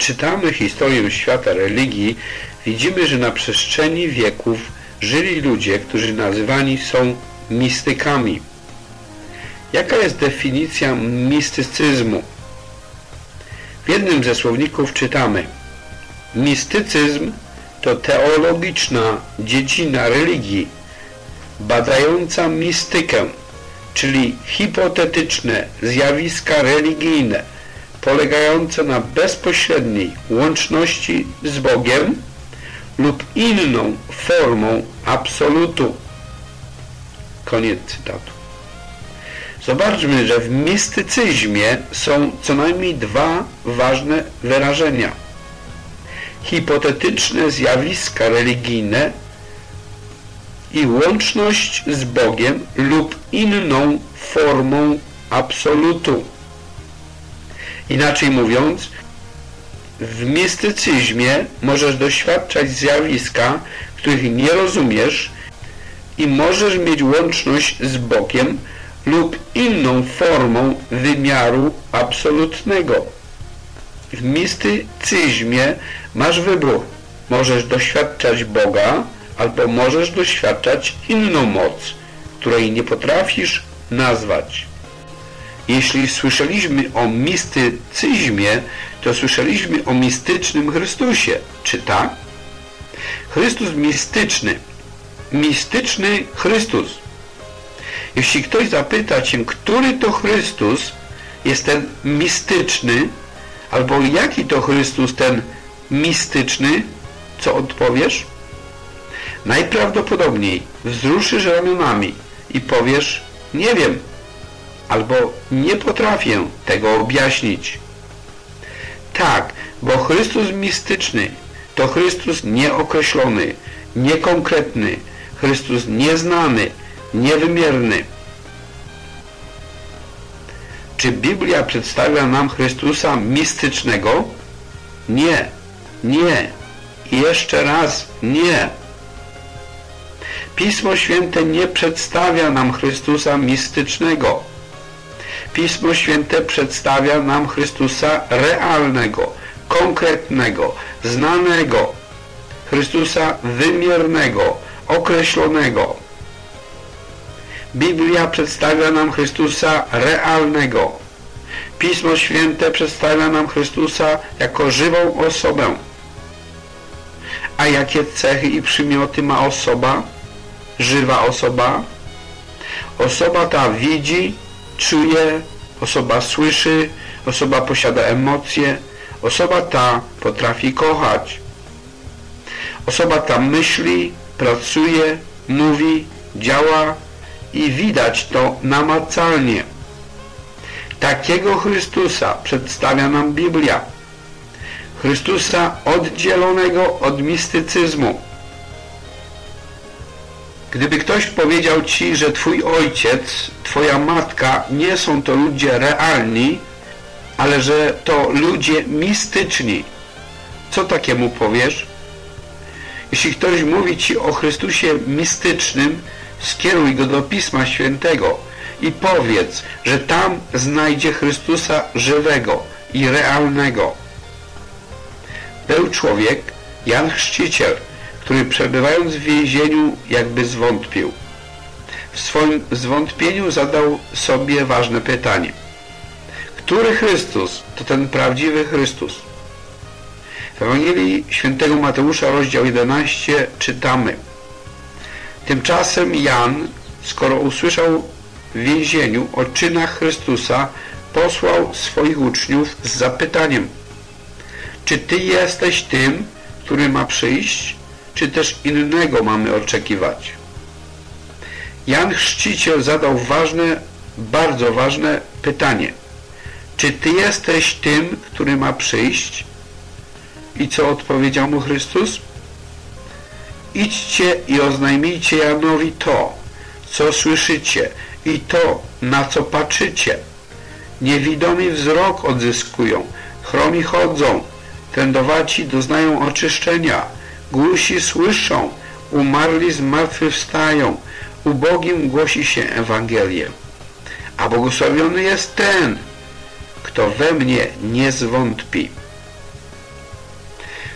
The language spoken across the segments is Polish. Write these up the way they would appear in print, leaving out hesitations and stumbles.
czytamy historię świata religii, widzimy, że na przestrzeni wieków żyli ludzie, którzy nazywani są mistykami. Jaka jest definicja mistycyzmu? W jednym ze słowników czytamy: mistycyzm to teologiczna dziedzina religii badająca mistykę, czyli hipotetyczne zjawiska religijne polegające na bezpośredniej łączności z Bogiem lub inną formą absolutu. Koniec cytatu. Zobaczmy, że w mistycyzmie są co najmniej dwa ważne wyrażenia. Hipotetyczne zjawiska religijne i łączność z Bogiem lub inną formą absolutu. Inaczej mówiąc, w mistycyzmie możesz doświadczać zjawiska, których nie rozumiesz i możesz mieć łączność z Bogiem lub inną formą wymiaru absolutnego. W mistycyzmie masz wybór. Możesz doświadczać Boga albo możesz doświadczać inną moc, której nie potrafisz nazwać. Jeśli słyszeliśmy o mistycyzmie, to słyszeliśmy o mistycznym Chrystusie. Czy tak? Chrystus mistyczny. Mistyczny Chrystus. Jeśli ktoś zapyta cię, który to Chrystus jest ten mistyczny, albo jaki to Chrystus ten mistyczny, co odpowiesz? Najprawdopodobniej wzruszysz ramionami i powiesz: nie wiem, albo nie potrafię tego objaśnić. Tak, bo Chrystus mistyczny to Chrystus nieokreślony, niekonkretny, Chrystus nieznany, niewymierny. Czy Biblia przedstawia nam Chrystusa mistycznego? Nie, nie i jeszcze raz nie. Pismo Święte nie przedstawia nam Chrystusa mistycznego. Pismo Święte przedstawia nam Chrystusa realnego, konkretnego, znanego, Chrystusa wymiernego, określonego. Biblia przedstawia nam Chrystusa realnego. Pismo Święte przedstawia nam Chrystusa jako żywą osobę. A jakie cechy i przymioty ma osoba? Żywa osoba? Osoba ta widzi, czuje, osoba słyszy, osoba posiada emocje, osoba ta potrafi kochać. Osoba ta myśli, pracuje, mówi, działa i widać to namacalnie. Takiego Chrystusa przedstawia nam Biblia. Chrystusa oddzielonego od mistycyzmu. Gdyby ktoś powiedział ci, że twój ojciec, twoja matka nie są to ludzie realni, ale że to ludzie mistyczni, co takiemu powiesz? Jeśli ktoś mówi ci o Chrystusie mistycznym, skieruj go do Pisma Świętego i powiedz, że tam znajdzie Chrystusa żywego i realnego. Był człowiek, Jan Chrzciciel, który przebywając w więzieniu jakby zwątpił. W swoim zwątpieniu zadał sobie ważne pytanie. Który Chrystus to ten prawdziwy Chrystus? W Ewangelii Świętego Mateusza, rozdział 11, czytamy: tymczasem Jan, skoro usłyszał w więzieniu o czynach Chrystusa, posłał swoich uczniów z zapytaniem: czy Ty jesteś tym, który ma przyjść, czy też innego mamy oczekiwać? Jan Chrzciciel zadał ważne, bardzo ważne pytanie. Czy Ty jesteś tym, który ma przyjść? I co odpowiedział mu Chrystus? Idźcie i oznajmijcie Janowi to, co słyszycie i to, na co patrzycie. Niewidomi wzrok odzyskują, chromi chodzą, trędowaci doznają oczyszczenia, głusi słyszą, umarli zmartwychwstają, ubogim głosi się Ewangelię. A błogosławiony jest ten, kto we mnie nie zwątpi.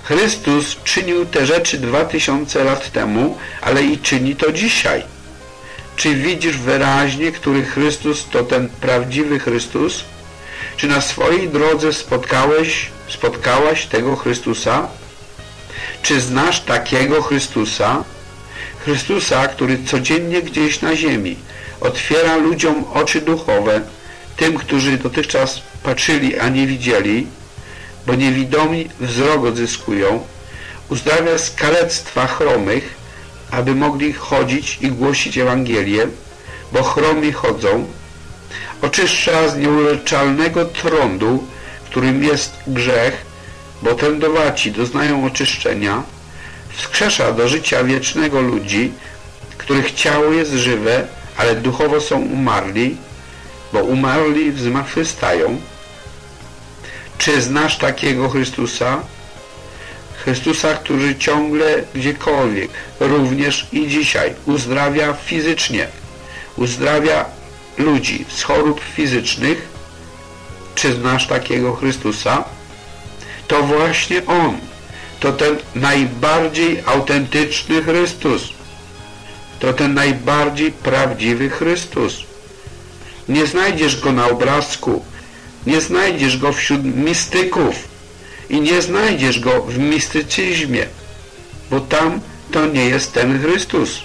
Chrystus czynił te rzeczy 2000 lat temu, ale i czyni to dzisiaj. Czy widzisz wyraźnie, który Chrystus to ten prawdziwy Chrystus? Czy na swojej drodze spotkałaś tego Chrystusa? Czy znasz takiego Chrystusa? Chrystusa, który codziennie gdzieś na ziemi otwiera ludziom oczy duchowe, tym, którzy dotychczas patrzyli, a nie widzieli, bo niewidomi wzrok odzyskują, uzdrawia z kalectwa chromych, aby mogli chodzić i głosić Ewangelię, bo chromi chodzą, oczyszcza z nieuleczalnego trądu, którym jest grzech, bo trędowaci doznają oczyszczenia, wskrzesza do życia wiecznego ludzi, których ciało jest żywe, ale duchowo są umarli, bo umarli zmartwychwstają. Czy znasz takiego Chrystusa? Chrystusa, który ciągle, gdziekolwiek, również i dzisiaj uzdrawia fizycznie, uzdrawia ludzi z chorób fizycznych. Czy znasz takiego Chrystusa? To właśnie On, to ten najbardziej autentyczny Chrystus, to ten najbardziej prawdziwy Chrystus. Nie znajdziesz Go na obrazku, nie znajdziesz Go wśród mistyków i nie znajdziesz Go w mistycyzmie, bo tam to nie jest ten Chrystus.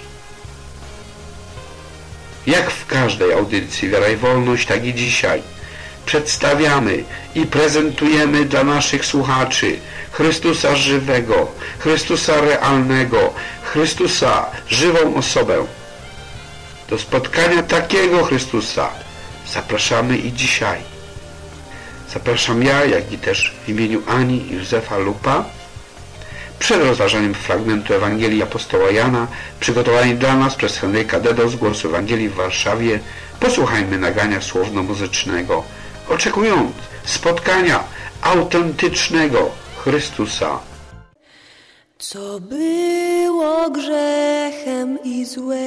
Jak w każdej audycji Wiara i Wolność, tak i dzisiaj przedstawiamy i prezentujemy dla naszych słuchaczy Chrystusa żywego, Chrystusa realnego, Chrystusa, żywą osobę. Do spotkania takiego Chrystusa zapraszamy i dzisiaj. Zapraszam ja, jak i też w imieniu Ani i Józefa Lupa, przed rozważaniem fragmentu Ewangelii apostoła Jana, przygotowanej dla nas przez Henryka Dedo z Głosu Ewangelii w Warszawie, posłuchajmy nagrania słowno-muzycznego, oczekując spotkania autentycznego Chrystusa. Co było grzechem i złem,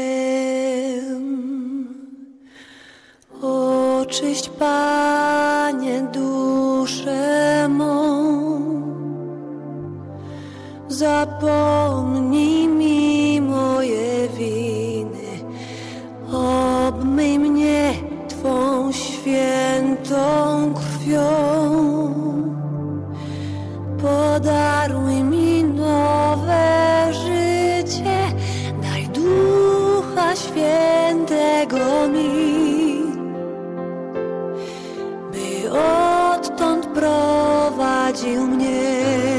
oczyść, Panie, duszę mą. Zapomnij mi moje winy, obmyj mnie Twą świętą krwią. Podaruj mi nowe życie, daj Ducha Świętego mi, by odtąd prowadził mnie.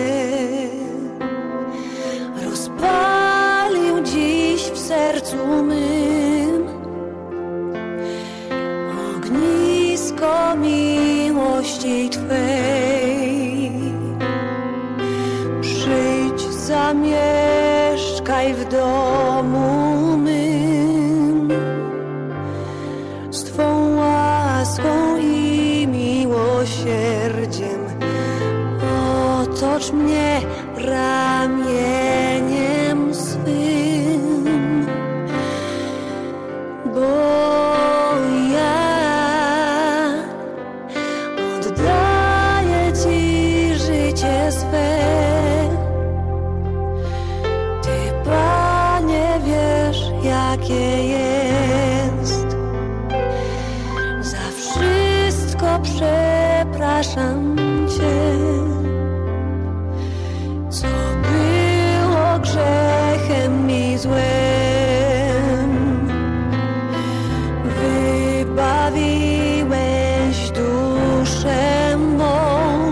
Rozpalił dziś w sercu mym ognisko miłości Twej. Przyjdź, zamieszkaj w domu mym, z Twą łaską i miłosierdziem otocz mnie ramieniem swym, bo ja oddaję Ci życie swe. Ty, Panie, wiesz, jakie jest. Za wszystko przepraszam Cię. Co było grzechem i złem, wybawiłeś duszę mą.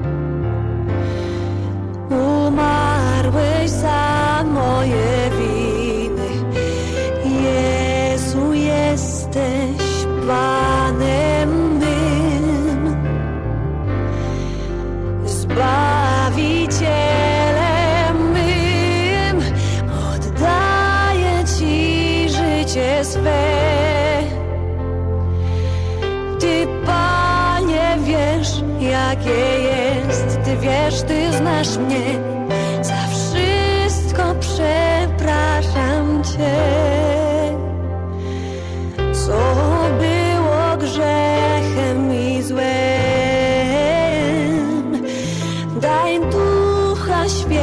Umarłeś za moje winy. Jezu, jesteś Panem mym, Zbawicielem mym. Oddaję Ci życie swe. Ty, Panie, wiesz, jakie jest. Ty wiesz, Ty znasz mnie. Za wszystko przepraszam Cię. Co było grzechem i złem, daj Ducha Świętego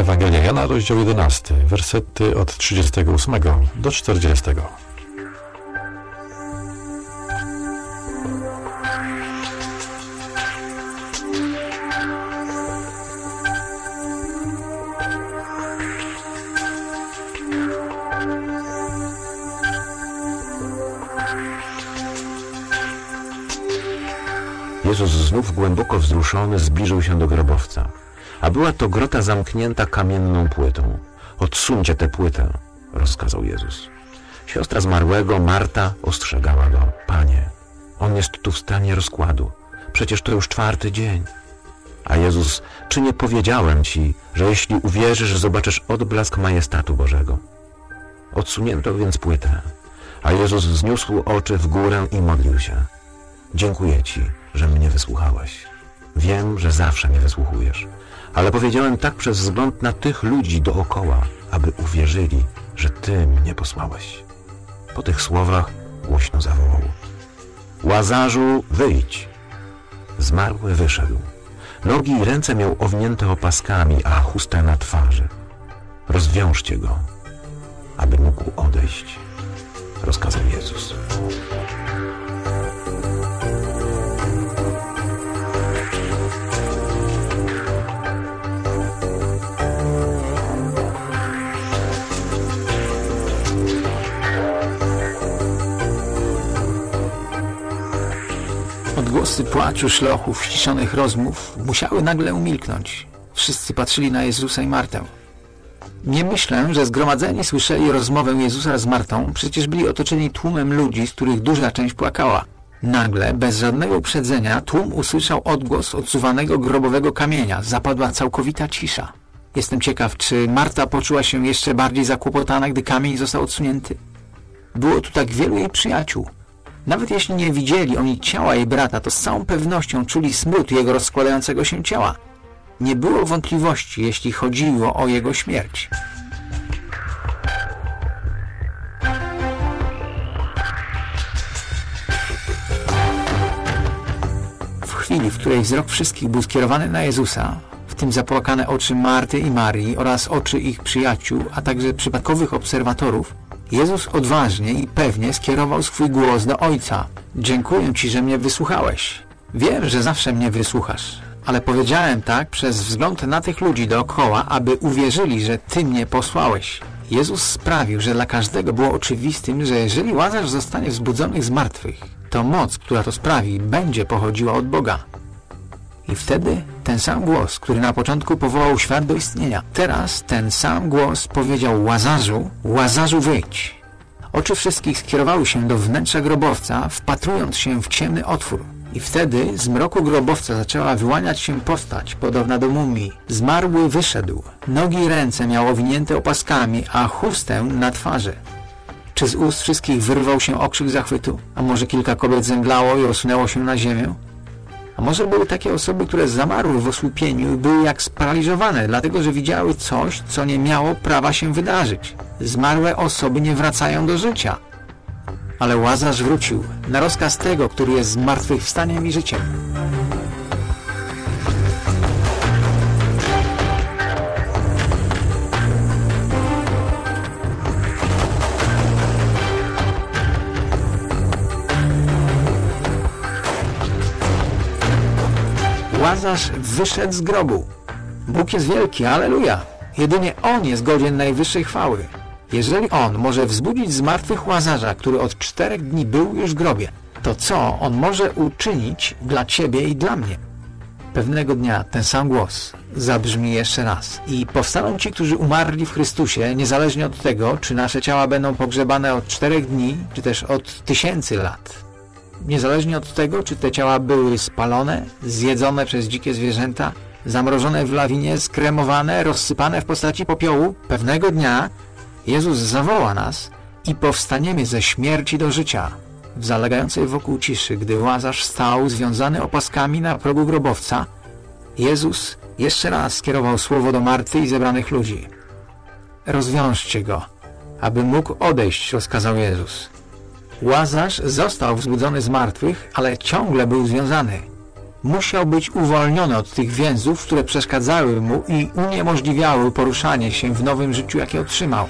Ewangelia Jana, rozdział 11, wersety od 38 do 40. Jezus znów głęboko wzruszony zbliżył się do grobowca, a była to grota zamknięta kamienną płytą. Odsuńcie tę płytę, rozkazał Jezus. Siostra zmarłego, Marta, ostrzegała go. Panie, on jest tu w stanie rozkładu. Przecież to już 4. dzień. A Jezus, czy nie powiedziałem ci, że jeśli uwierzysz, zobaczysz odblask majestatu Bożego? Odsunięto więc płytę, a Jezus wzniósł oczy w górę i modlił się. Dziękuję ci, że mnie wysłuchałeś. Wiem, że zawsze mnie wysłuchujesz, ale powiedziałem tak przez wzgląd na tych ludzi dookoła, aby uwierzyli, że Ty mnie posłałeś. Po tych słowach głośno zawołał. Łazarzu, wyjdź! Zmarły wyszedł. Nogi i ręce miał owinięte opaskami, a chustę na twarzy. Rozwiążcie go, aby mógł odejść, rozkazał Jezus. Odgłosy płaczu, szlochów, ściszonych rozmów musiały nagle umilknąć. Wszyscy patrzyli na Jezusa i Martę. Nie myślę, że zgromadzeni słyszeli rozmowę Jezusa z Martą, przecież byli otoczeni tłumem ludzi, z których duża część płakała. Nagle, bez żadnego uprzedzenia, tłum usłyszał odgłos odsuwanego grobowego kamienia. Zapadła całkowita cisza. Jestem ciekaw, czy Marta poczuła się jeszcze bardziej zakłopotana, gdy kamień został odsunięty. Było tu tak wielu jej przyjaciół. Nawet jeśli nie widzieli oni ciała jej brata, to z całą pewnością czuli smród jego rozkładającego się ciała. Nie było wątpliwości, jeśli chodziło o jego śmierć. W chwili, w której wzrok wszystkich był skierowany na Jezusa, w tym zapłakane oczy Marty i Marii oraz oczy ich przyjaciół, a także przypadkowych obserwatorów, Jezus odważnie i pewnie skierował swój głos do Ojca. Dziękuję Ci, że mnie wysłuchałeś. Wiem, że zawsze mnie wysłuchasz, ale powiedziałem tak przez wzgląd na tych ludzi dookoła, aby uwierzyli, że Ty mnie posłałeś. Jezus sprawił, że dla każdego było oczywistym, że jeżeli Łazarz zostanie wzbudzony z martwych, to moc, która to sprawi, będzie pochodziła od Boga. I wtedy ten sam głos, który na początku powołał świat do istnienia, teraz ten sam głos powiedział Łazarzu, Łazarzu wyjdź. Oczy wszystkich skierowały się do wnętrza grobowca, wpatrując się w ciemny otwór. I wtedy z mroku grobowca zaczęła wyłaniać się postać, podobna do mumii. Zmarły wyszedł. Nogi i ręce miał owinięte opaskami, a chustę na twarzy. Czy z ust wszystkich wyrwał się okrzyk zachwytu? A może kilka kobiet zemdlało i osunęło się na ziemię? A może były takie osoby, które zamarły w osłupieniu i były jak sparaliżowane, dlatego że widziały coś, co nie miało prawa się wydarzyć. Zmarłe osoby nie wracają do życia. Ale Łazarz wrócił, na rozkaz tego, który jest zmartwychwstaniem i życiem. Łazarz wyszedł z grobu. Bóg jest wielki, alleluja. Jedynie On jest godzien najwyższej chwały. Jeżeli On może wzbudzić z martwych Łazarza, który od 4 dni był już w grobie, to co On może uczynić dla Ciebie i dla mnie? Pewnego dnia ten sam głos zabrzmi jeszcze raz i powstaną ci, którzy umarli w Chrystusie, niezależnie od tego, czy nasze ciała będą pogrzebane od 4 dni, czy też od 1000 lat. Niezależnie od tego, czy te ciała były spalone, zjedzone przez dzikie zwierzęta, zamrożone w lawinie, skremowane, rozsypane w postaci popiołu, pewnego dnia Jezus zawoła nas i powstaniemy ze śmierci do życia. W zalegającej wokół ciszy, gdy Łazarz stał związany opaskami na progu grobowca, Jezus jeszcze raz skierował słowo do Marty i zebranych ludzi. Rozwiążcie go, aby mógł odejść, rozkazał Jezus. Łazarz został wzbudzony z martwych, ale ciągle był związany. musiał być uwolniony od tych więzów, które przeszkadzały mu i uniemożliwiały poruszanie się w nowym życiu, jakie otrzymał.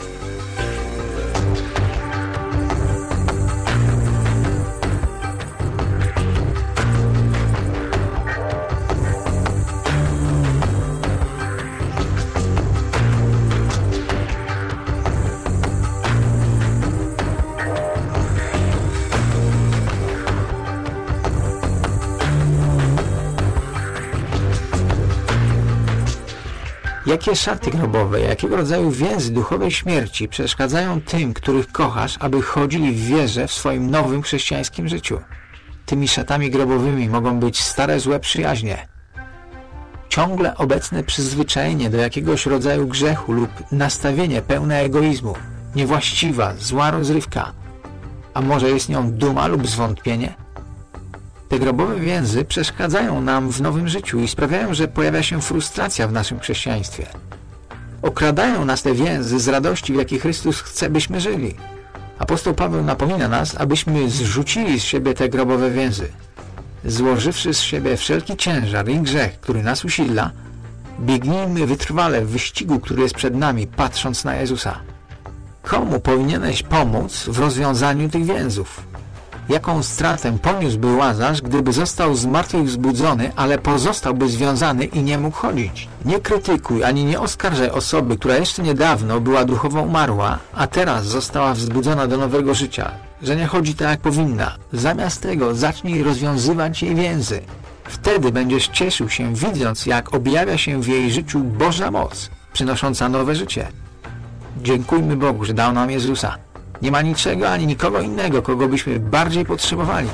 Jakie szaty grobowe, jakiego rodzaju więzy duchowej śmierci przeszkadzają tym, których kochasz, aby chodzili w wierze w swoim nowym chrześcijańskim życiu? Tymi szatami grobowymi mogą być stare złe przyjaźnie, ciągle obecne przyzwyczajenie do jakiegoś rodzaju grzechu lub nastawienie pełne egoizmu, niewłaściwa, zła rozrywka, a może jest nią duma lub zwątpienie? Te grobowe więzy przeszkadzają nam w nowym życiu i sprawiają, że pojawia się frustracja w naszym chrześcijaństwie. Okradają nas te więzy z radości, w jakiej Chrystus chce, byśmy żyli. Apostoł Paweł napomina nas, abyśmy zrzucili z siebie te grobowe więzy. Złożywszy z siebie wszelki ciężar i grzech, który nas usidla, biegnijmy wytrwale w wyścigu, który jest przed nami, patrząc na Jezusa. Komu powinieneś pomóc w rozwiązaniu tych więzów? Jaką stratę poniósłby Łazarz, gdyby został zmartwychwzbudzony, ale pozostałby związany i nie mógł chodzić? Nie krytykuj ani nie oskarżaj osoby, która jeszcze niedawno była duchowo umarła, a teraz została wzbudzona do nowego życia, że nie chodzi tak jak powinna. Zamiast tego zacznij rozwiązywać jej więzy. Wtedy będziesz cieszył się, widząc, jak objawia się w jej życiu Boża moc, przynosząca nowe życie. Dziękujmy Bogu, że dał nam Jezusa. Nie ma niczego ani nikogo innego, kogo byśmy bardziej potrzebowali.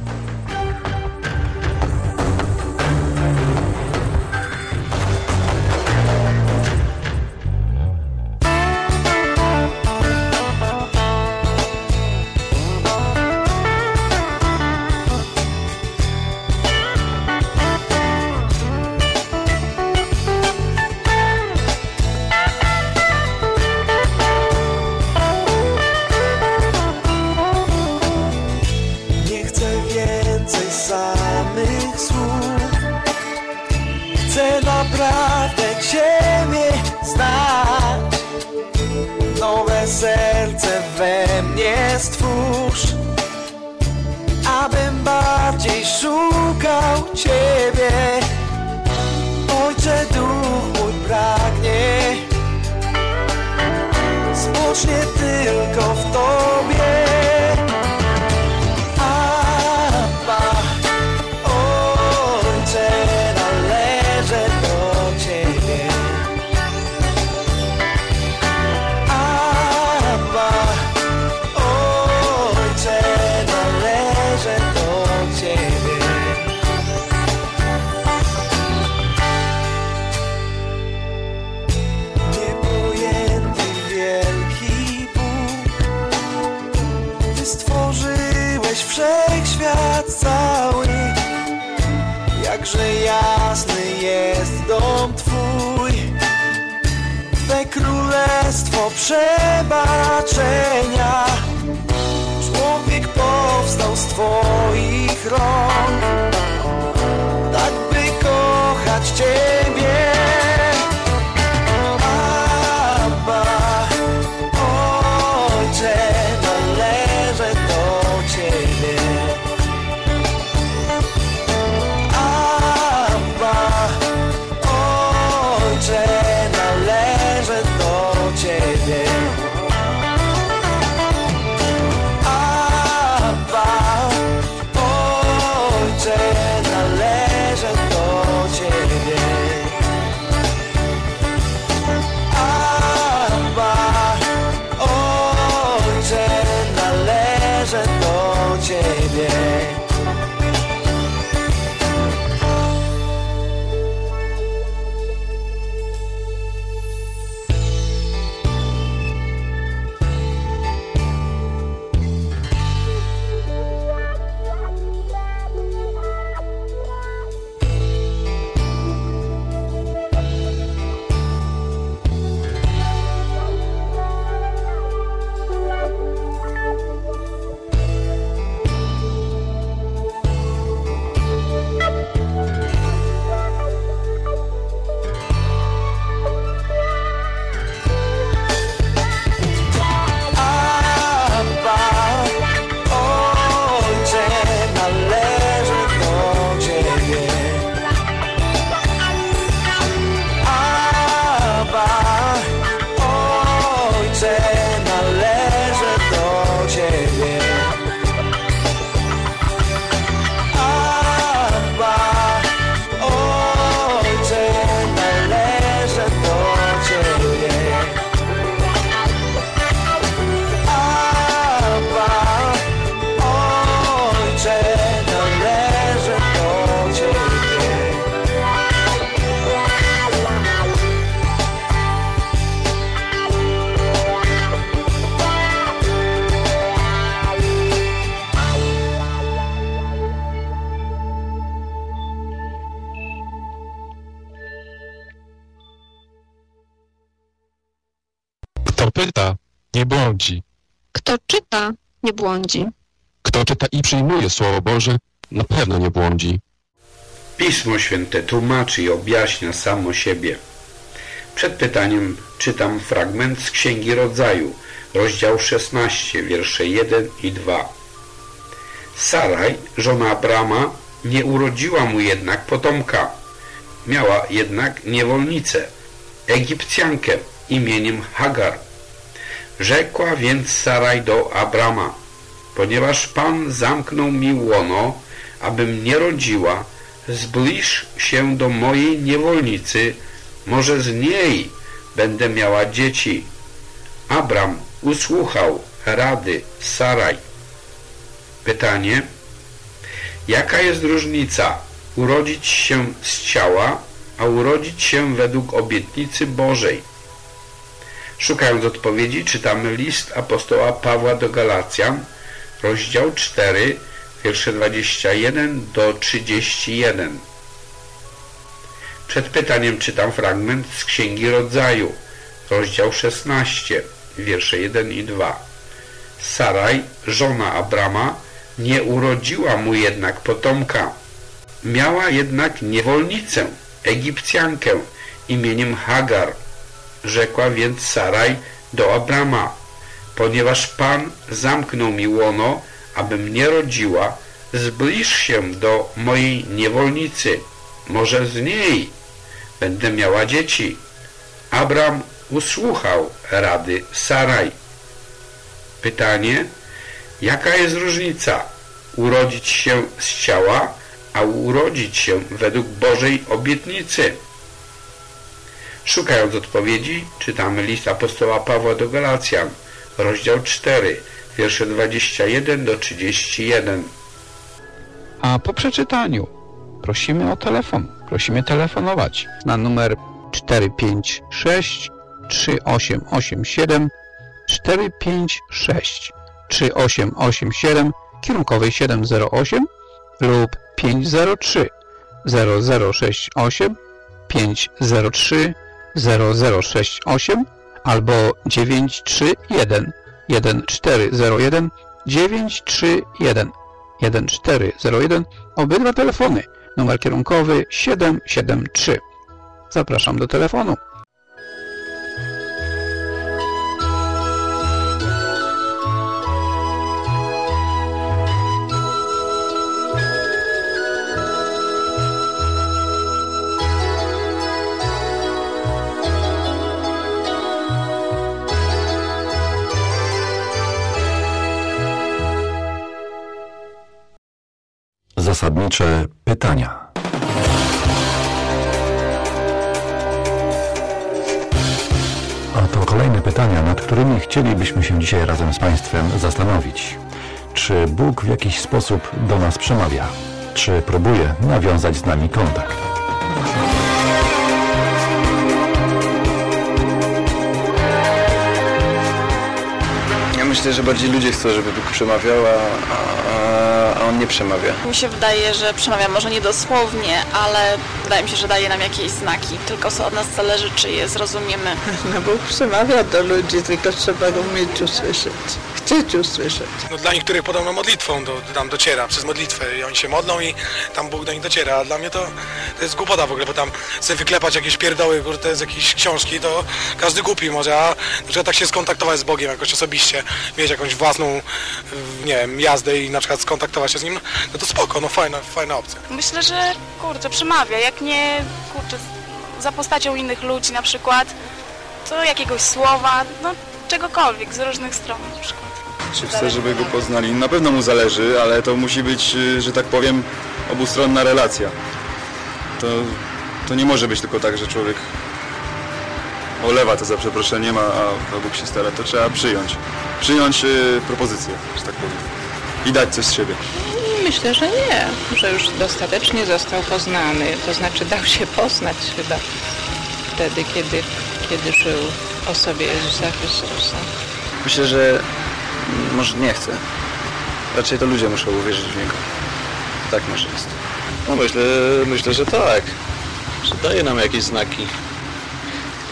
Chcę naprawdę Ciebie znać, nowe serce we mnie stwórz, abym bardziej szukał Ciebie. Ojcze, duch mój pragnie, spocznie tylko w Tobie. Wszechświat cały, jakże jasny jest dom Twój, Twe królestwo przebaczenia. Człowiek powstał z Twoich rąk, tak by kochać Ciebie. Abba, Ojcze, należę do Ciebie. Abba, Ojcze, należę do Ciebie. Abba, Kto pyta, nie błądzi. Kto czyta, nie błądzi. Kto czyta i przyjmuje Słowo Boże, na pewno nie błądzi. Pismo Święte tłumaczy i objaśnia samo siebie. Przed pytaniem czytam fragment z Księgi Rodzaju, rozdział 16, wiersze 1 i 2. Saraj, żona Abrama, nie urodziła mu jednak potomka. Miała jednak niewolnicę, Egipcjankę imieniem Hagar. Rzekła więc Saraj do Abrama: ponieważ Pan zamknął mi łono, abym nie rodziła, zbliż się do mojej niewolnicy, może z niej będę miała dzieci. Abram usłuchał rady Saraj. Pytanie: jaka jest różnica urodzić się z ciała, a urodzić się według obietnicy Bożej? Szukając odpowiedzi, czytamy list apostoła Pawła do Galacjan, rozdział 4, wiersze 21 do 31. Przed pytaniem czytam fragment z Księgi Rodzaju, rozdział 16, wiersze 1 i 2. Saraj, żona Abrama, nie urodziła mu jednak potomka. Miała jednak niewolnicę, Egipcjankę imieniem Hagar. Rzekła więc Saraj do Abrama: ponieważ Pan zamknął mi łono, abym nie rodziła, zbliż się do mojej niewolnicy, może z niej będę miała dzieci. Abram usłuchał rady Saraj. Pytanie: jaka jest różnica urodzić się z ciała, a urodzić się według Bożej obietnicy? Szukając odpowiedzi, czytamy list apostoła Pawła do Galacjan, rozdział 4, wiersze 21 do 31. A po przeczytaniu prosimy o telefon. Prosimy telefonować na numer 456 3887 456 3887 kierunkowej 708 lub 503 0068 503 0068 albo 931 1401 931 1401. Obydwa telefony. Numer kierunkowy 773. Zapraszam do telefonu. Zasadnicze pytania. A to kolejne pytania, nad którymi chcielibyśmy się dzisiaj razem z Państwem zastanowić. Czy Bóg w jakiś sposób do nas przemawia? Czy próbuje nawiązać z nami kontakt? Ja myślę, że bardziej ludzie chcą, żeby Bóg przemawiał, a On nie przemawia. Mi się wydaje, że przemawia może nie dosłownie, ale wydaje mi się, że daje nam jakieś znaki. Tylko od nas zależy, czy je zrozumiemy. No Bóg przemawia do ludzi, tylko trzeba go umieć usłyszeć. Chcieć usłyszeć. No, dla niektórych podobno modlitwą tam dociera, przez modlitwę i oni się modlą i tam Bóg do nich dociera, a dla mnie to jest głupota w ogóle, bo tam sobie wyklepać jakieś pierdoły, kurde, z jakiejś książki, to każdy głupi może, a na przykład tak się skontaktować z Bogiem jakoś osobiście, mieć jakąś własną, nie wiem, jazdę i na przykład skontaktować się z Nim, no to spoko, no fajna opcja. Myślę, że kurczę, przemawia, jak nie, kurczę, za postacią innych ludzi na przykład, to jakiegoś słowa, no czegokolwiek, z różnych stron na przykład. Czy chce, żeby go poznali? Na pewno mu zależy, ale to musi być, że tak powiem, obustronna relacja. To nie może być tylko tak, że człowiek olewa to za przeproszeniem, a Bóg się stara. To trzeba przyjąć propozycję, że tak powiem, i dać coś z siebie. Myślę, że nie, że już dostatecznie został poznany, to znaczy dał się poznać chyba wtedy, kiedy żył w osobie Jezusa Chrystusa. Myślę, że może nie chce. Raczej to ludzie muszą uwierzyć w Niego. Tak może jest. No myślę, że tak. Że daje nam jakieś znaki.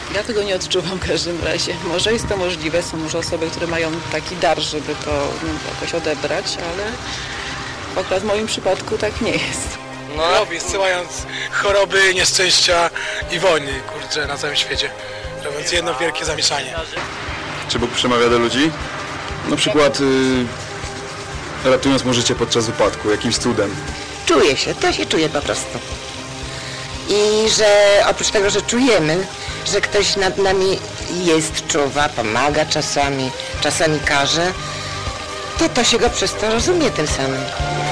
Ja tego nie odczuwam w każdym razie. Może jest to możliwe, są może osoby, które mają taki dar, żeby to jakoś odebrać, ale akurat w moim przypadku tak nie jest. Robi, zsyłając choroby, nieszczęścia i wojny, kurczę, na całym świecie. Robiąc jedno wielkie zamieszanie. Czy Bóg przemawia do ludzi? Na przykład ratując mu życie podczas upadku, jakimś cudem. Czuje się, to się czuje po prostu. I że oprócz tego, że czujemy, że ktoś nad nami jest, czuwa, pomaga czasami każe, to się go przez to rozumie tym samym.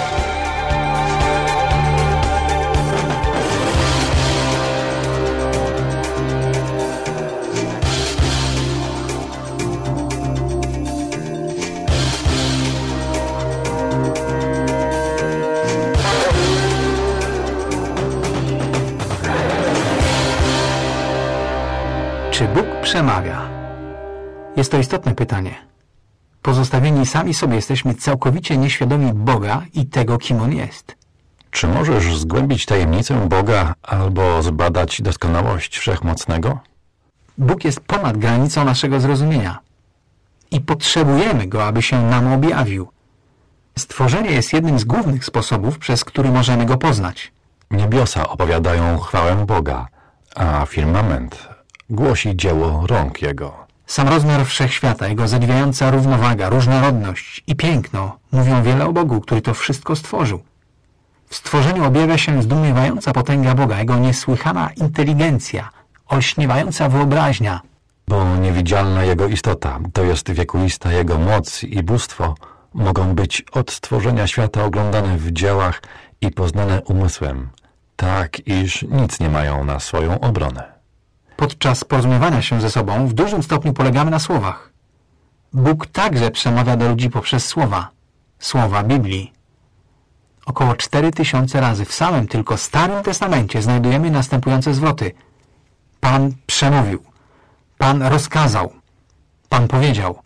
Czy Bóg przemawia? Jest to istotne pytanie. Pozostawieni sami sobie jesteśmy całkowicie nieświadomi Boga i tego, kim On jest. Czy możesz zgłębić tajemnicę Boga albo zbadać doskonałość Wszechmocnego? Bóg jest ponad granicą naszego zrozumienia i potrzebujemy Go, aby się nam objawił. Stworzenie jest jednym z głównych sposobów, przez który możemy Go poznać. Niebiosa opowiadają chwałę Boga, a firmament głosi dzieło rąk Jego. Sam rozmiar wszechświata, Jego zadziwiająca równowaga, różnorodność i piękno mówią wiele o Bogu, który to wszystko stworzył. W stworzeniu objawia się zdumiewająca potęga Boga, Jego niesłychana inteligencja, olśniewająca wyobraźnia. Bo niewidzialna Jego istota, to jest wiekuista Jego moc i bóstwo, mogą być od stworzenia świata oglądane w dziełach i poznane umysłem, tak iż nic nie mają na swoją obronę. Podczas porozumiewania się ze sobą w dużym stopniu polegamy na słowach. Bóg także przemawia do ludzi poprzez słowa Biblii. Około 4000 razy w samym tylko Starym Testamencie znajdujemy następujące zwroty. Pan przemówił, Pan rozkazał, Pan powiedział.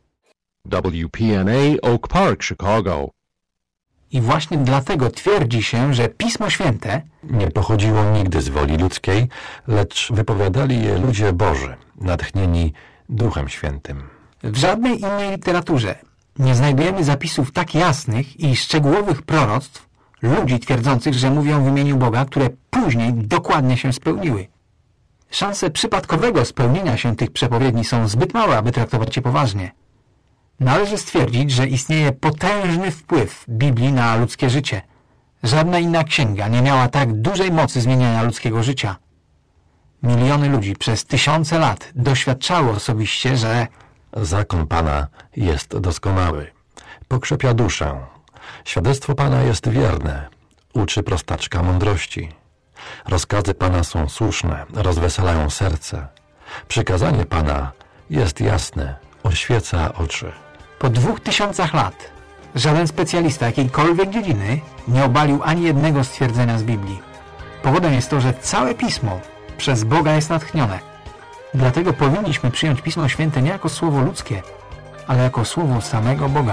WPNA Oak Park, Chicago. I właśnie dlatego twierdzi się, że Pismo Święte nie pochodziło nigdy z woli ludzkiej, lecz wypowiadali je ludzie Boży, natchnieni Duchem Świętym. W żadnej innej literaturze nie znajdujemy zapisów tak jasnych i szczegółowych proroctw ludzi twierdzących, że mówią w imieniu Boga, które później dokładnie się spełniły. Szanse przypadkowego spełnienia się tych przepowiedni są zbyt małe, aby traktować je poważnie. Należy stwierdzić, że istnieje potężny wpływ Biblii na ludzkie życie. Żadna inna księga nie miała tak dużej mocy zmieniania ludzkiego życia. Miliony ludzi przez tysiące lat doświadczały osobiście, że zakon Pana jest doskonały, pokrzepia duszę. Świadectwo Pana jest wierne, uczy prostaczka mądrości. Rozkazy Pana są słuszne, rozweselają serce. Przykazanie Pana jest jasne, oświeca oczy. Po 2000 lat żaden specjalista jakiejkolwiek dziedziny nie obalił ani jednego stwierdzenia z Biblii. Powodem jest to, że całe Pismo przez Boga jest natchnione. Dlatego powinniśmy przyjąć Pismo Święte nie jako słowo ludzkie, ale jako słowo samego Boga.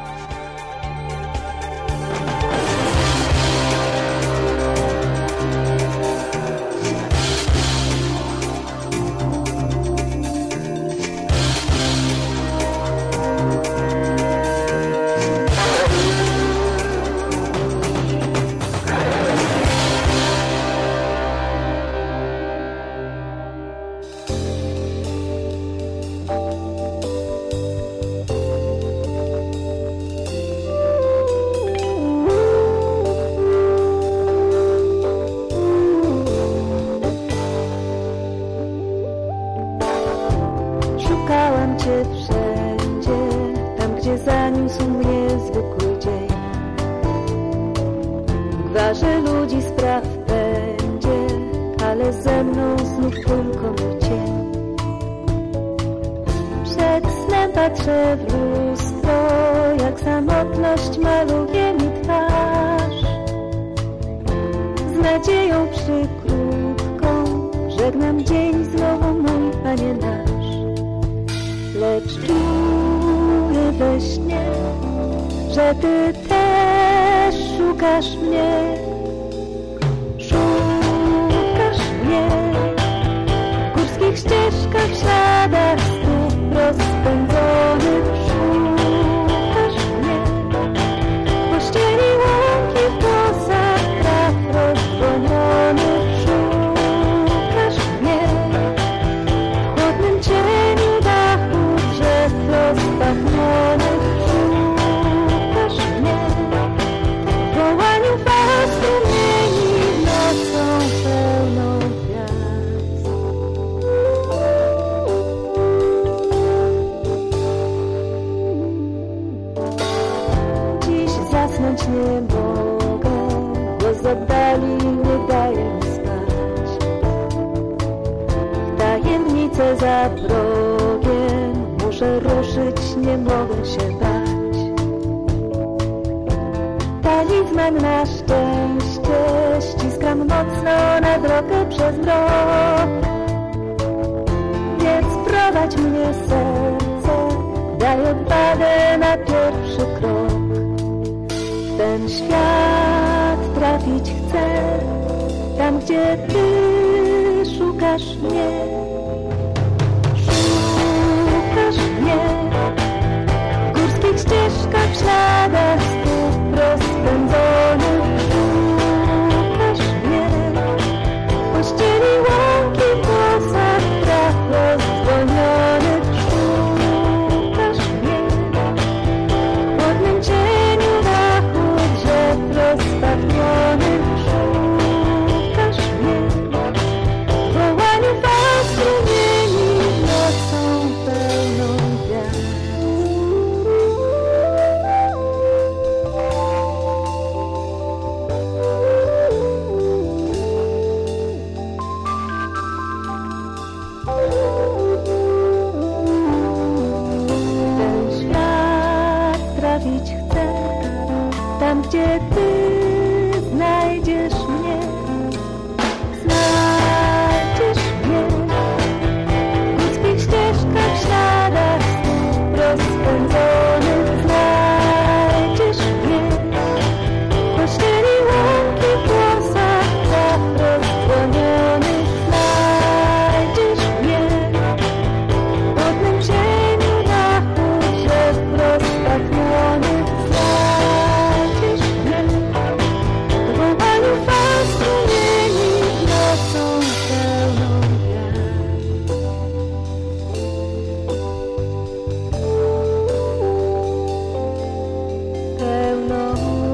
Szukałam Cię wszędzie, tam gdzie zaniósł mnie zwykły dzień. W gwarze ludzi spraw będzie, ale ze mną znów tylko mój cień. Przed snem patrzę w lustro, jak samotność maluje mi twarz. Z nadzieją przykrótką żegnam dzień znowu mój Panie nasz. Lecz czuję we śnie, że Ty też szukasz mnie. Szukasz mnie w górskich ścieżkach, w śladach stóp rozpędzonych szukasz mnie. W pościeli łąki, w kosach traw rozdwonionych szukasz mnie. W chłodnym cieniu dachu drzew rozpachnionych szukasz mnie. W wołaniu fal strumieni nocą pełną gwiazd. Dziś zasnąć nie mogę, głos oddali nie daje mi spać. W tajemnicę za progiem muszę ruszyć, nie mogę się bać. Talizman na szczęście ściskam mocno na drogę przez mrok. Więc prowadź mnie serce, daj odwagę na pierwszy krok. W ten świat trafić chcę, tam gdzie Ty szukasz mnie. Szukasz mnie w górskich ścieżkach, w śladach stóp rozpędzonych. Szukasz mnie w pościeli łąki, w kosach traw rozdwonionych. Szukasz mnie w chłodnym cieniu dachu drzew rozpachnionych. Szukasz mnie w wołaniu fal strumieni nocą pełną gwiazd. Ten świat trafić chcę, tam gdzie Ty znajdziesz mnie. Znajdziesz mnie w górskich ścieżkach, w śladach stóp rozpędzonych. Znajdziesz mnie w pościeli łąki, w kłosach traw rozdwonionych. Znajdziesz mnie w chłodnym cieniu dachu drzew rozpachnionych. Znajdziesz mnie w wołaniu fal strumieni nocą pełną gwiazd. Pełną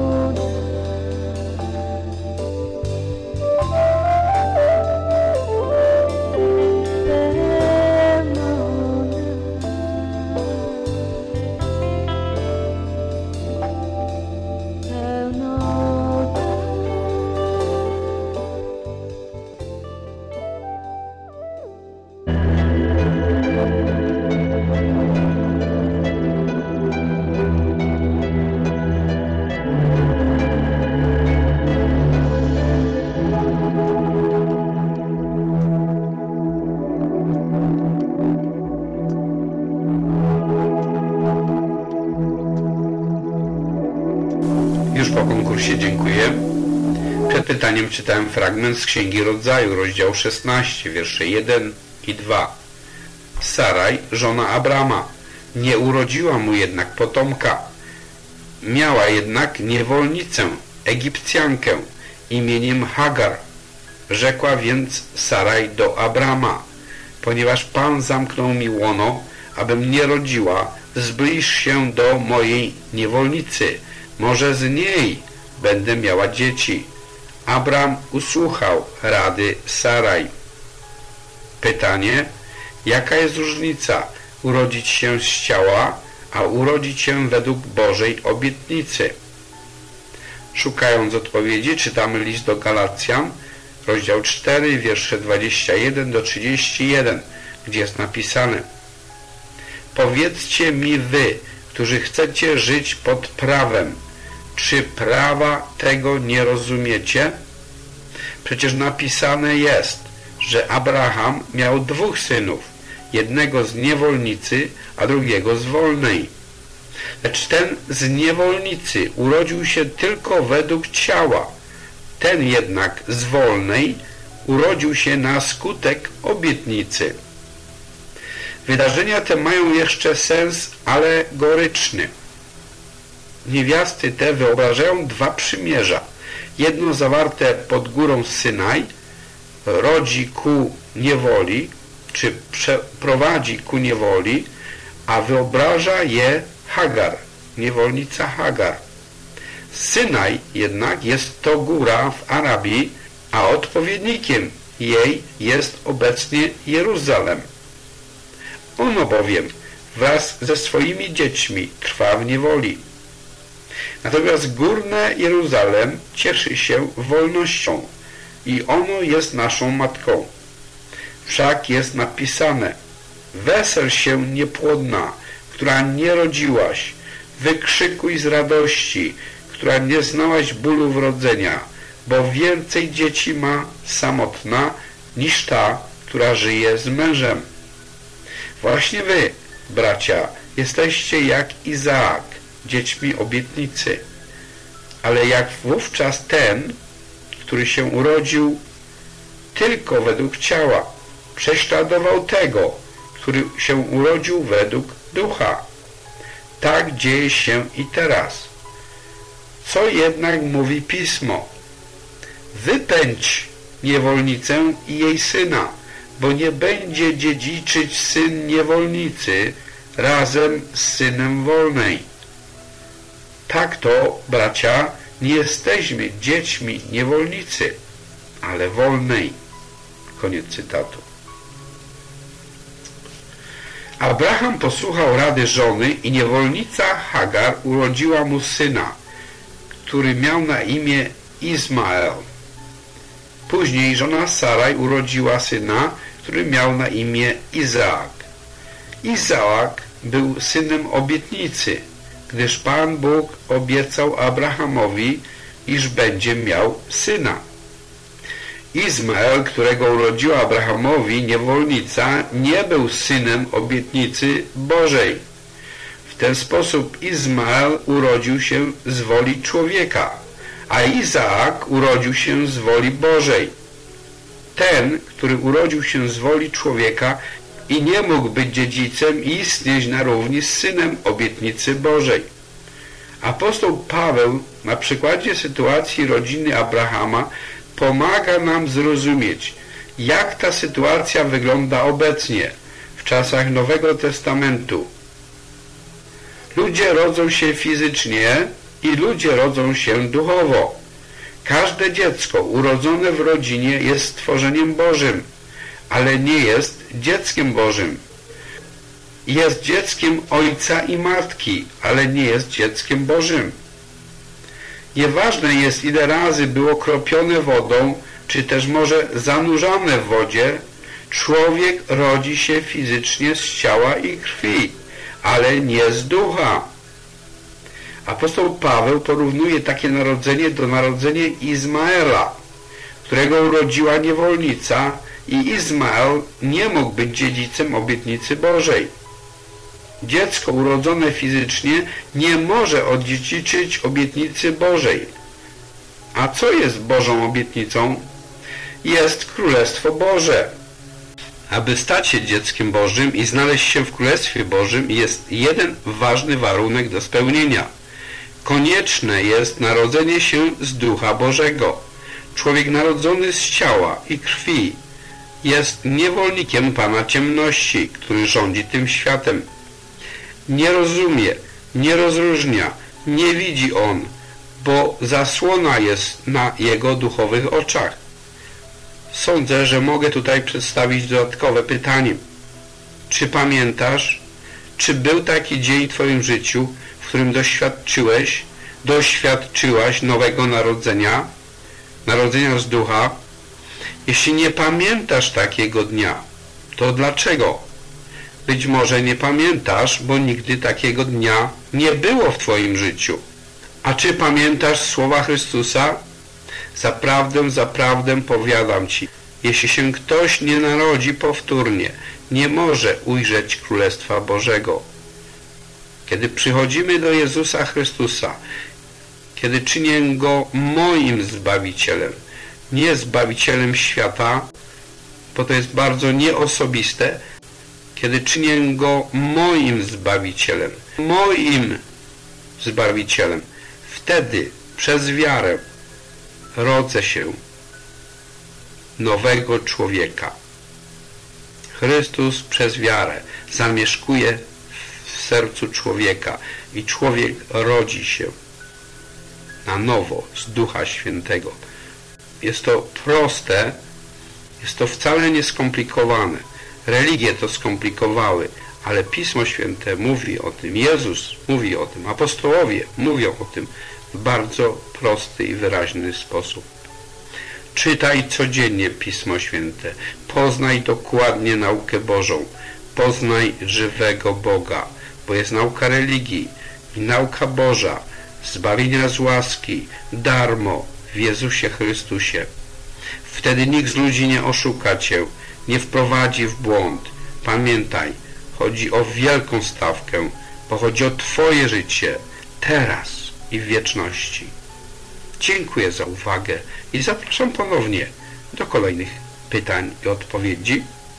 Już po konkursie dziękuję. Przed pytaniem czytałem fragment z Księgi Rodzaju, rozdział 16, wiersze 1 i 2. Saraj, żona Abrama, nie urodziła mu jednak potomka. Miała jednak niewolnicę, Egipcjankę, imieniem Hagar. Rzekła więc Saraj do Abrama: ponieważ Pan zamknął mi łono, abym nie rodziła, zbliż się do mojej niewolnicy, może z niej będę miała dzieci. Abram usłuchał rady Saraj. Pytanie: jaka jest różnica urodzić się z ciała, a urodzić się według Bożej obietnicy? Szukając odpowiedzi, czytamy list do Galacjan, rozdział 4, wiersze 21 do 31, gdzie jest napisane: powiedzcie mi wy, którzy chcecie żyć pod prawem, czy prawa tego nie rozumiecie? Przecież napisane jest, że Abraham miał 2 synów, jednego z niewolnicy, a drugiego z wolnej. Lecz ten z niewolnicy urodził się tylko według ciała, ten jednak z wolnej urodził się na skutek obietnicy. Wydarzenia te mają jeszcze sens alegoryczny. Niewiasty te wyobrażają dwa przymierza. Jedno zawarte pod górą Synaj rodzi ku niewoli, czy prowadzi ku niewoli, a wyobraża je Hagar, niewolnica Hagar. Synaj jednak jest to góra w Arabii, a odpowiednikiem jej jest obecnie Jeruzalem. Ono bowiem wraz ze swoimi dziećmi trwa w niewoli. Natomiast górne Jeruzalem cieszy się wolnością i ono jest naszą matką. Wszak jest napisane: wesel się niepłodna, która nie rodziłaś, wykrzykuj z radości, która nie znałaś bólu wrodzenia, bo więcej dzieci ma samotna niż ta, która żyje z mężem. Właśnie wy, bracia, jesteście jak Izaak, dziećmi obietnicy. Ale jak wówczas ten, który się urodził tylko według ciała, prześladował tego, który się urodził według ducha. Tak dzieje się i teraz. Co jednak mówi Pismo? Wypędź niewolnicę i jej syna, bo nie będzie dziedziczyć syn niewolnicy razem z synem wolnej. Tak to, bracia, nie jesteśmy dziećmi niewolnicy, ale wolnej. Koniec cytatu. Abraham posłuchał rady żony i niewolnica Hagar urodziła mu syna, który miał na imię Izmael. Później żona Saraj urodziła syna, który miał na imię Izaak. Izaak był synem obietnicy, gdyż Pan Bóg obiecał Abrahamowi, iż będzie miał syna. Izmael, którego urodziła Abrahamowi niewolnica, nie był synem obietnicy Bożej. W ten sposób Izmael urodził się z woli człowieka, a Izaak urodził się z woli Bożej. Ten, który urodził się z woli człowieka i nie mógł być dziedzicem i istnieć na równi z synem obietnicy Bożej. Apostoł Paweł na przykładzie sytuacji rodziny Abrahama pomaga nam zrozumieć, jak ta sytuacja wygląda obecnie, w czasach Nowego Testamentu. Ludzie rodzą się fizycznie i ludzie rodzą się duchowo. Każde dziecko urodzone w rodzinie jest stworzeniem Bożym, ale nie jest dzieckiem Bożym. Jest dzieckiem ojca i matki, ale nie jest dzieckiem Bożym. Nieważne jest, ile razy było kropione wodą, czy też może zanurzane w wodzie, człowiek rodzi się fizycznie z ciała i krwi, ale nie z ducha. Apostoł Paweł porównuje takie narodzenie do narodzenia Izmaela, którego urodziła niewolnica, i Izmael nie mógł być dziedzicem obietnicy Bożej. Dziecko urodzone fizycznie nie może odziedziczyć obietnicy Bożej. A co jest Bożą obietnicą? Jest Królestwo Boże. Aby stać się dzieckiem Bożym i znaleźć się w Królestwie Bożym, jest jeden ważny warunek do spełnienia. Konieczne jest narodzenie się z Ducha Bożego. Człowiek narodzony z ciała i krwi jest niewolnikiem Pana ciemności, który rządzi tym światem. Nie rozumie, nie rozróżnia, nie widzi on, bo zasłona jest na jego duchowych oczach. Sądzę, że mogę tutaj przedstawić dodatkowe pytanie. Czy pamiętasz, czy był taki dzień w Twoim życiu, w którym doświadczyłaś nowego narodzenia, narodzenia z ducha? Jeśli nie pamiętasz takiego dnia, to dlaczego? Być może nie pamiętasz, bo nigdy takiego dnia nie było w Twoim życiu. A czy pamiętasz słowa Chrystusa? Zaprawdę powiadam Ci, jeśli się ktoś nie narodzi powtórnie, nie może ujrzeć Królestwa Bożego. Kiedy przychodzimy do Jezusa Chrystusa, kiedy czynię Go moim Zbawicielem, nie Zbawicielem świata, bo to jest bardzo nieosobiste, kiedy czynię Go moim Zbawicielem, wtedy przez wiarę rodzę się nowego człowieka. Chrystus przez wiarę zamieszkuje w sercu człowieka i człowiek rodzi się na nowo z Ducha Świętego. Jest to proste, jest to wcale nieskomplikowane. Religie to skomplikowały, ale Pismo Święte mówi o tym, Jezus mówi o tym, apostołowie mówią o tym w bardzo prosty i wyraźny sposób. Czytaj codziennie Pismo Święte, poznaj dokładnie naukę Bożą, poznaj żywego Boga, bo jest nauka religii i nauka Boża, zbawienia z łaski, darmo w Jezusie Chrystusie. Wtedy nikt z ludzi nie oszuka Cię, nie wprowadzi w błąd. Pamiętaj, chodzi o wielką stawkę, bo chodzi o Twoje życie, teraz i w wieczności. Dziękuję za uwagę i zapraszam ponownie do kolejnych pytań i odpowiedzi.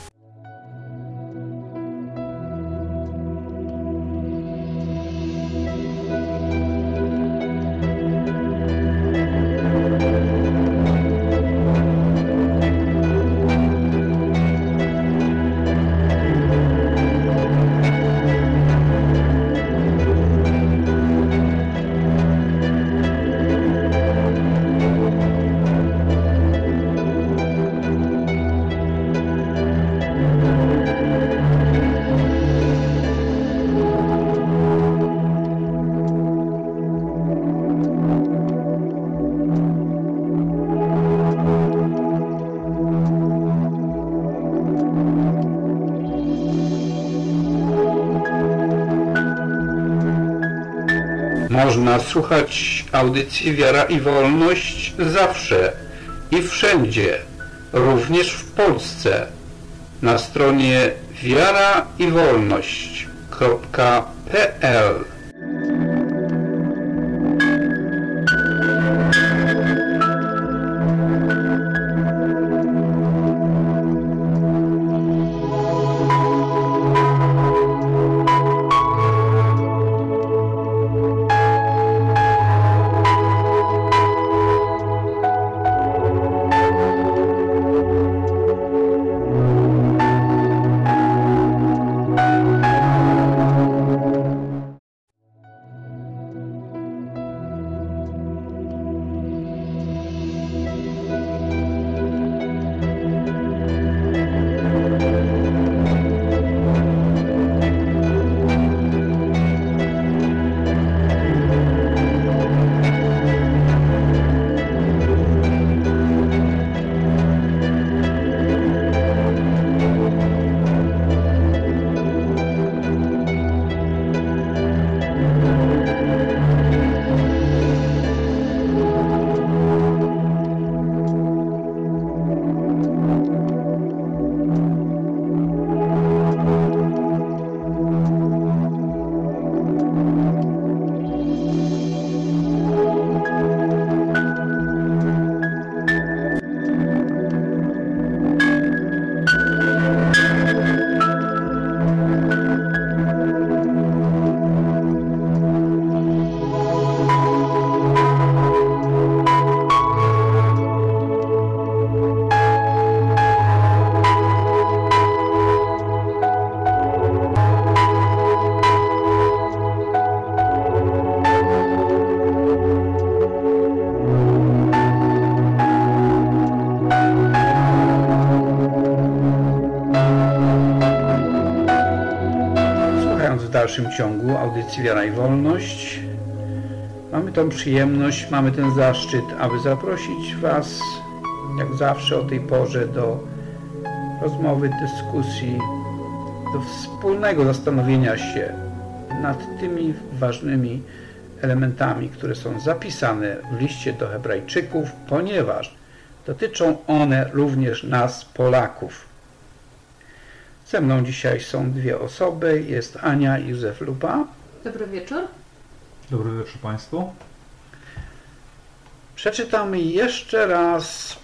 Można słuchać audycji Wiara i Wolność zawsze i wszędzie, również w Polsce, na stronie wiaraiwolność.pl. W dalszym ciągu audycji Wiara i Wolność mamy tą przyjemność, mamy ten zaszczyt, aby zaprosić Was, jak zawsze o tej porze, do rozmowy, dyskusji, do wspólnego zastanowienia się nad tymi ważnymi elementami, które są zapisane w liście do Hebrajczyków, ponieważ dotyczą one również nas, Polaków. Ze mną dzisiaj są dwie osoby, jest Ania i Józef Lupa. Dobry wieczór. Dobry wieczór Państwu. Przeczytamy jeszcze raz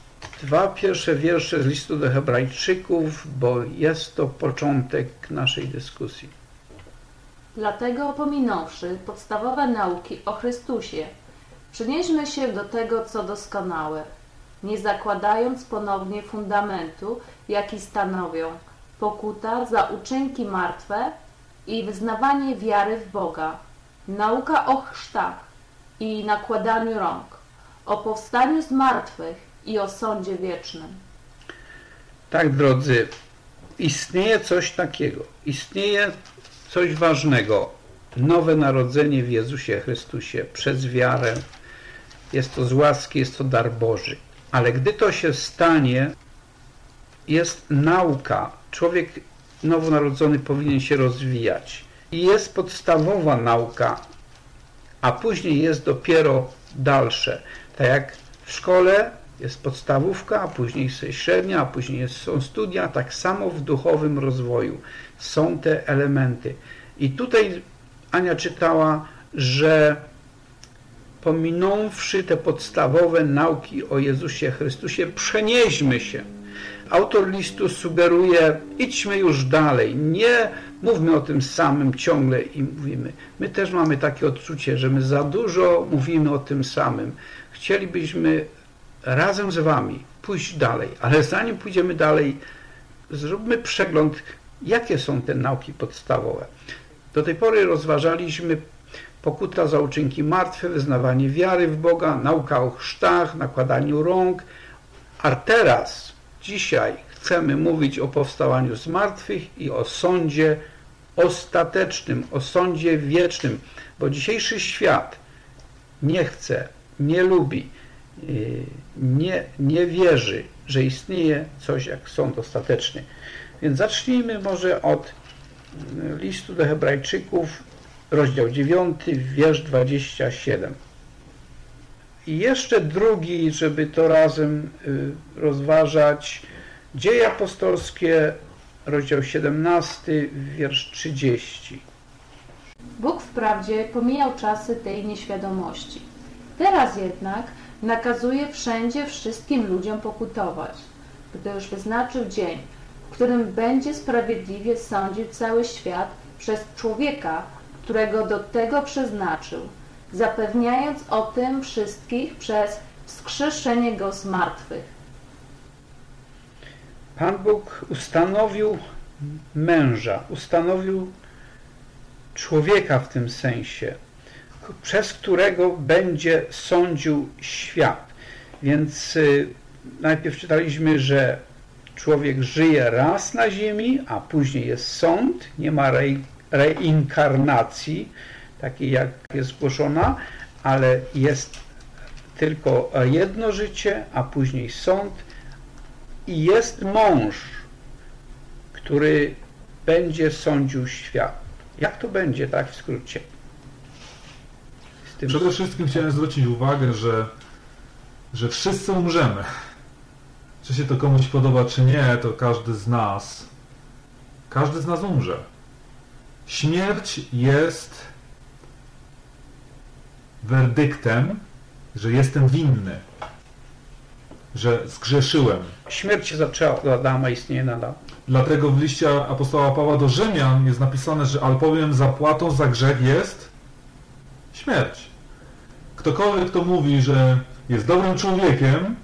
2 pierwsze wiersze z listu do Hebrajczyków, bo jest to początek naszej dyskusji. Dlatego pominąwszy podstawowe nauki o Chrystusie, przynieśmy się do tego, co doskonałe, nie zakładając ponownie fundamentu, jaki stanowią pokuta za uczynki martwe i wyznawanie wiary w Boga, nauka o chrztach i nakładaniu rąk, o powstaniu z martwych i o sądzie wiecznym. Tak, drodzy, istnieje coś takiego, istnieje coś ważnego, nowe narodzenie w Jezusie Chrystusie przez wiarę. Jest to z łaski, jest to dar Boży. Ale gdy to się stanie, jest nauka. Człowiek nowonarodzony powinien się rozwijać. I jest podstawowa nauka, a później jest dopiero dalsze. Tak jak w szkole jest podstawówka, a później jest średnia, a później są studia, tak samo w duchowym rozwoju są te elementy. I tutaj Ania czytała, że pominąwszy te podstawowe nauki o Jezusie Chrystusie, przenieśmy się. Autor listu sugeruje, idźmy już dalej, nie mówmy o tym samym ciągle i mówimy. My też mamy takie odczucie, że my za dużo mówimy o tym samym. Chcielibyśmy razem z wami pójść dalej, ale zanim pójdziemy dalej, zróbmy przegląd, jakie są te nauki podstawowe. Do tej pory rozważaliśmy pokuta za uczynki martwe, wyznawanie wiary w Boga, nauka o chrztach, nakładaniu rąk, a teraz, dzisiaj chcemy mówić o powstawaniu z martwych i o sądzie ostatecznym, o sądzie wiecznym, bo dzisiejszy świat nie chce, nie lubi, nie wierzy, że istnieje coś jak sąd ostateczny. Więc zacznijmy może od listu do Hebrajczyków, rozdział 9, wiersz 27. I jeszcze drugi, żeby to razem rozważać, Dzieje apostolskie, rozdział 17, wiersz 30. Bóg wprawdzie pomijał czasy tej nieświadomości. Teraz jednak nakazuje wszędzie wszystkim ludziom pokutować, gdyż wyznaczył dzień, w którym będzie sprawiedliwie sądził cały świat przez człowieka, którego do tego przeznaczył, zapewniając o tym wszystkich przez wskrzeszenie go z martwych. Pan Bóg ustanowił męża, ustanowił człowieka w tym sensie, przez którego będzie sądził świat. Więc najpierw czytaliśmy, że człowiek żyje raz na ziemi, a później jest sąd, nie ma reinkarnacji, takiej jak jest zgłoszona, ale jest tylko jedno życie, a później sąd i jest mąż, który będzie sądził świat. Jak to będzie, tak w skrócie? Przede wszystkim chciałem zwrócić uwagę, że wszyscy umrzemy. Czy się to komuś podoba, czy nie, to każdy z nas umrze. Śmierć jest werdyktem, że jestem winny, że zgrzeszyłem. Śmierć zaczęła od Adama, istnieje nadal. Dlatego w liście apostoła Pawła do Rzymian jest napisane, że albowiem zapłatą za grzech jest śmierć. Ktokolwiek, kto mówi, że jest dobrym człowiekiem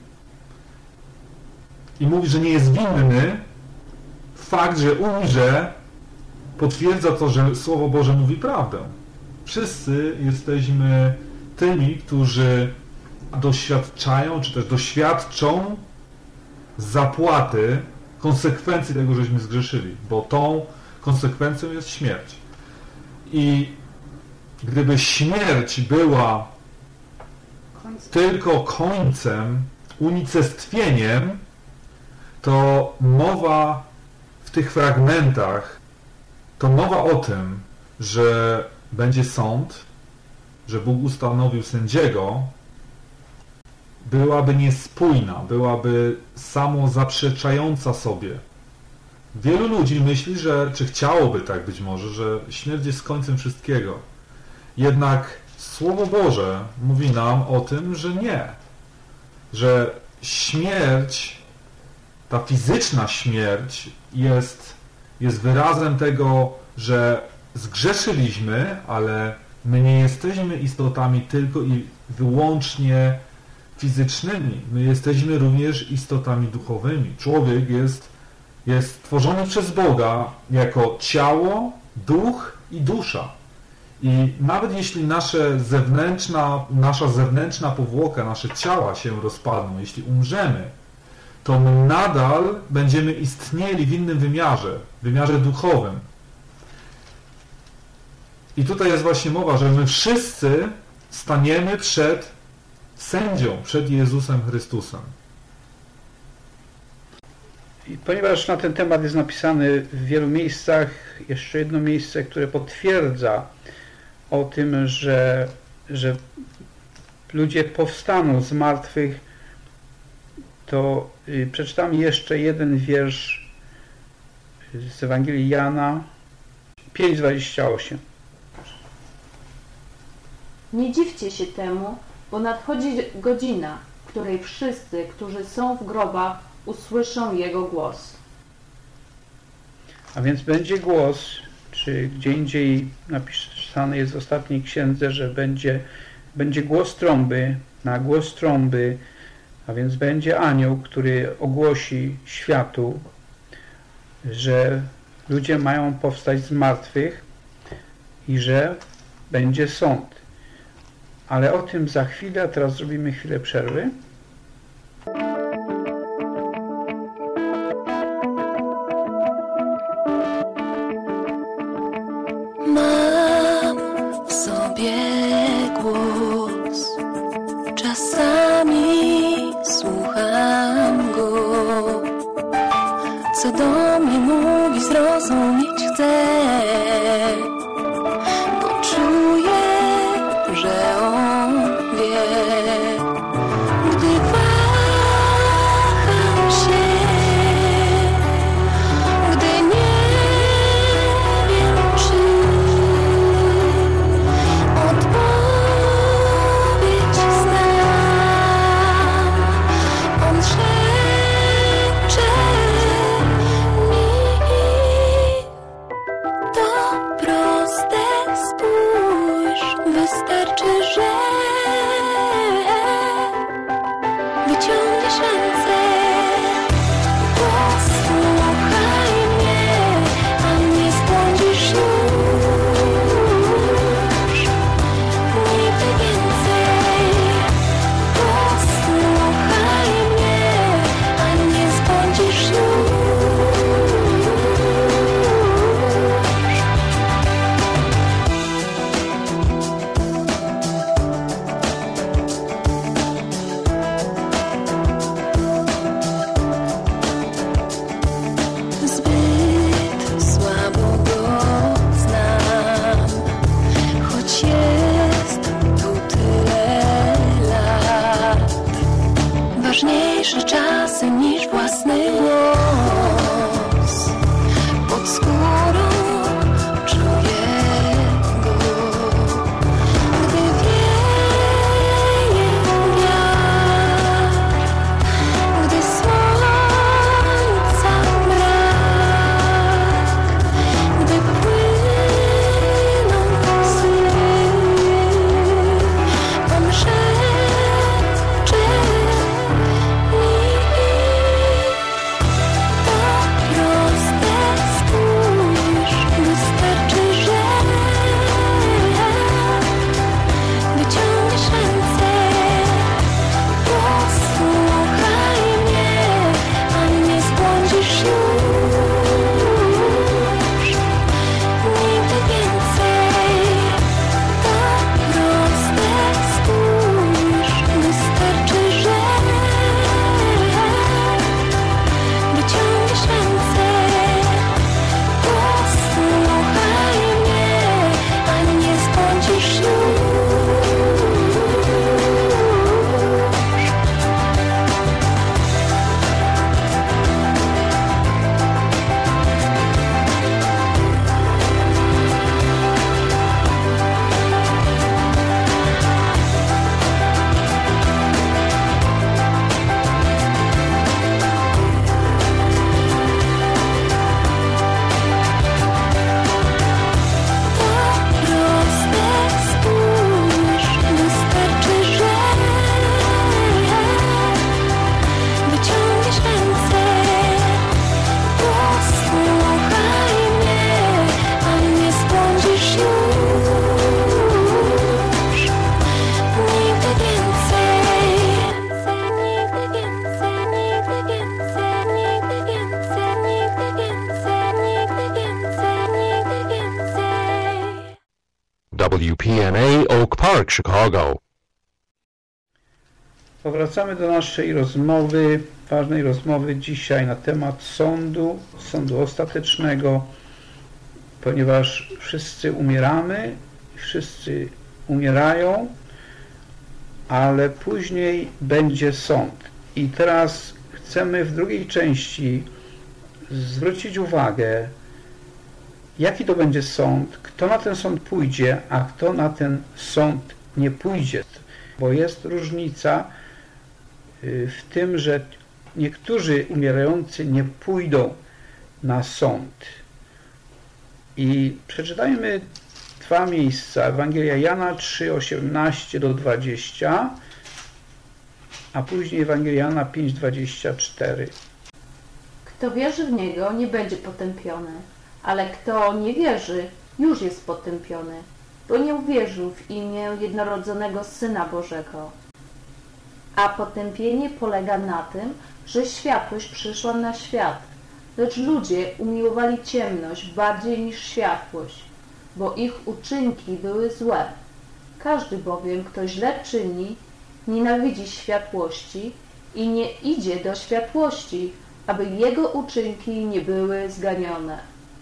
i mówi, że nie jest winny, fakt, że umrze, potwierdza to, że Słowo Boże mówi prawdę. Wszyscy jesteśmy tymi, którzy doświadczają, czy też doświadczą zapłaty, konsekwencji tego, żeśmy zgrzeszyli, bo tą konsekwencją jest śmierć. I gdyby śmierć była tylko końcem, unicestwieniem, to mowa w tych fragmentach, to mowa o tym, że będzie sąd, że Bóg ustanowił sędziego, byłaby niespójna, byłaby samozaprzeczająca sobie. Wielu ludzi myśli, czy chciałoby tak być może, że śmierć jest końcem wszystkiego. Jednak Słowo Boże mówi nam o tym, że nie. Że śmierć, ta fizyczna śmierć jest wyrazem tego, że zgrzeszyliśmy, ale my nie jesteśmy istotami tylko i wyłącznie fizycznymi. My jesteśmy również istotami duchowymi. Człowiek jest stworzony przez Boga jako ciało, duch i dusza. I nawet jeśli nasza zewnętrzna powłoka, nasze ciała się rozpadną, jeśli umrzemy, to my nadal będziemy istnieli w innym wymiarze duchowym. I tutaj jest właśnie mowa, że my wszyscy staniemy przed sędzią, przed Jezusem Chrystusem. I ponieważ na ten temat jest napisany w wielu miejscach, jeszcze jedno miejsce, które potwierdza o tym, że ludzie powstaną z martwych, to przeczytam jeszcze jeden wiersz z Ewangelii Jana 5:28. Nie dziwcie się temu, bo nadchodzi godzina, w której wszyscy, którzy są w grobach, usłyszą Jego głos. A więc będzie głos, czy gdzie indziej napisane jest w ostatniej księdze, że będzie głos trąby, na głos trąby, a więc będzie anioł, który ogłosi światu, że ludzie mają powstać z martwych i że będzie sąd. Ale o tym za chwilę, a teraz zrobimy chwilę przerwy. Mam w sobie głos, czasami słucham go, co do mnie mówi, zrozumieć chcę, bo czuję, że on wie. Gdy waham się, gdy nie wiem, czy odpowiedź znam, on szepcze mi. To proste, spójrz, wystarczy, że wyciągniesz ręce. Posłuchaj mnie, a nie zbłądzisz już nigdy więcej. Posłuchaj mnie, a nie zbłądzisz już. Zbyt słabo go znam, choć jest tu tyle lat. Ważniejsze czasy niż własny głos. Pod skórą czuję go, gdy wieje wiatr, gdy słońca brak, gdy płyną sny, on szepcze mi. To WPNA Oak Park, Chicago. Powracamy do naszej rozmowy, ważnej rozmowy dzisiaj na temat sądu ostatecznego, ponieważ wszyscy umieramy, wszyscy umierają, ale później będzie sąd. I teraz chcemy w drugiej części zwrócić uwagę, jaki to będzie sąd, kto na ten sąd pójdzie, a kto na ten sąd nie pójdzie. Bo jest różnica w tym, że niektórzy umierający nie pójdą na sąd. I przeczytajmy dwa miejsca. Ewangelia Jana 3:18-20, a później Ewangelia Jana 5:24. Kto wierzy w Niego, nie będzie potępiony, ale kto nie wierzy, już jest potępiony, bo nie uwierzył w imię jednorodzonego Syna Bożego. A potępienie polega na tym, że światłość przyszła na świat, lecz ludzie umiłowali ciemność bardziej niż światłość, bo ich uczynki były złe. Każdy bowiem, kto źle czyni, nienawidzi światłości i nie idzie do światłości, aby jego uczynki nie były zganione.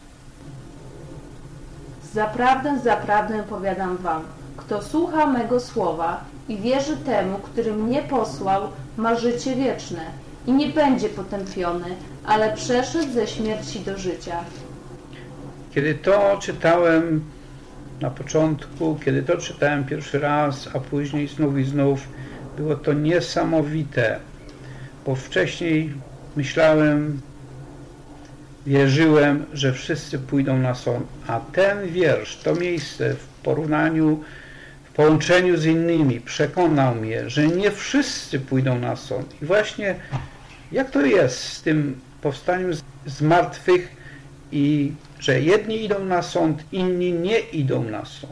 Zaprawdę powiadam wam, kto słucha mego słowa i wierzy temu, który mnie posłał, ma życie wieczne i nie będzie potępiony, ale przeszedł ze śmierci do życia. Kiedy to czytałem na początku, kiedy to czytałem pierwszy raz, a później znów i znów, było to niesamowite, bo wcześniej myślałem, wierzyłem, że wszyscy pójdą na sąd, a ten wiersz, to miejsce w połączeniu z innymi przekonał mnie, że nie wszyscy pójdą na sąd. I właśnie jak to jest z tym powstaniem z martwych i że jedni idą na sąd, inni nie idą na sąd.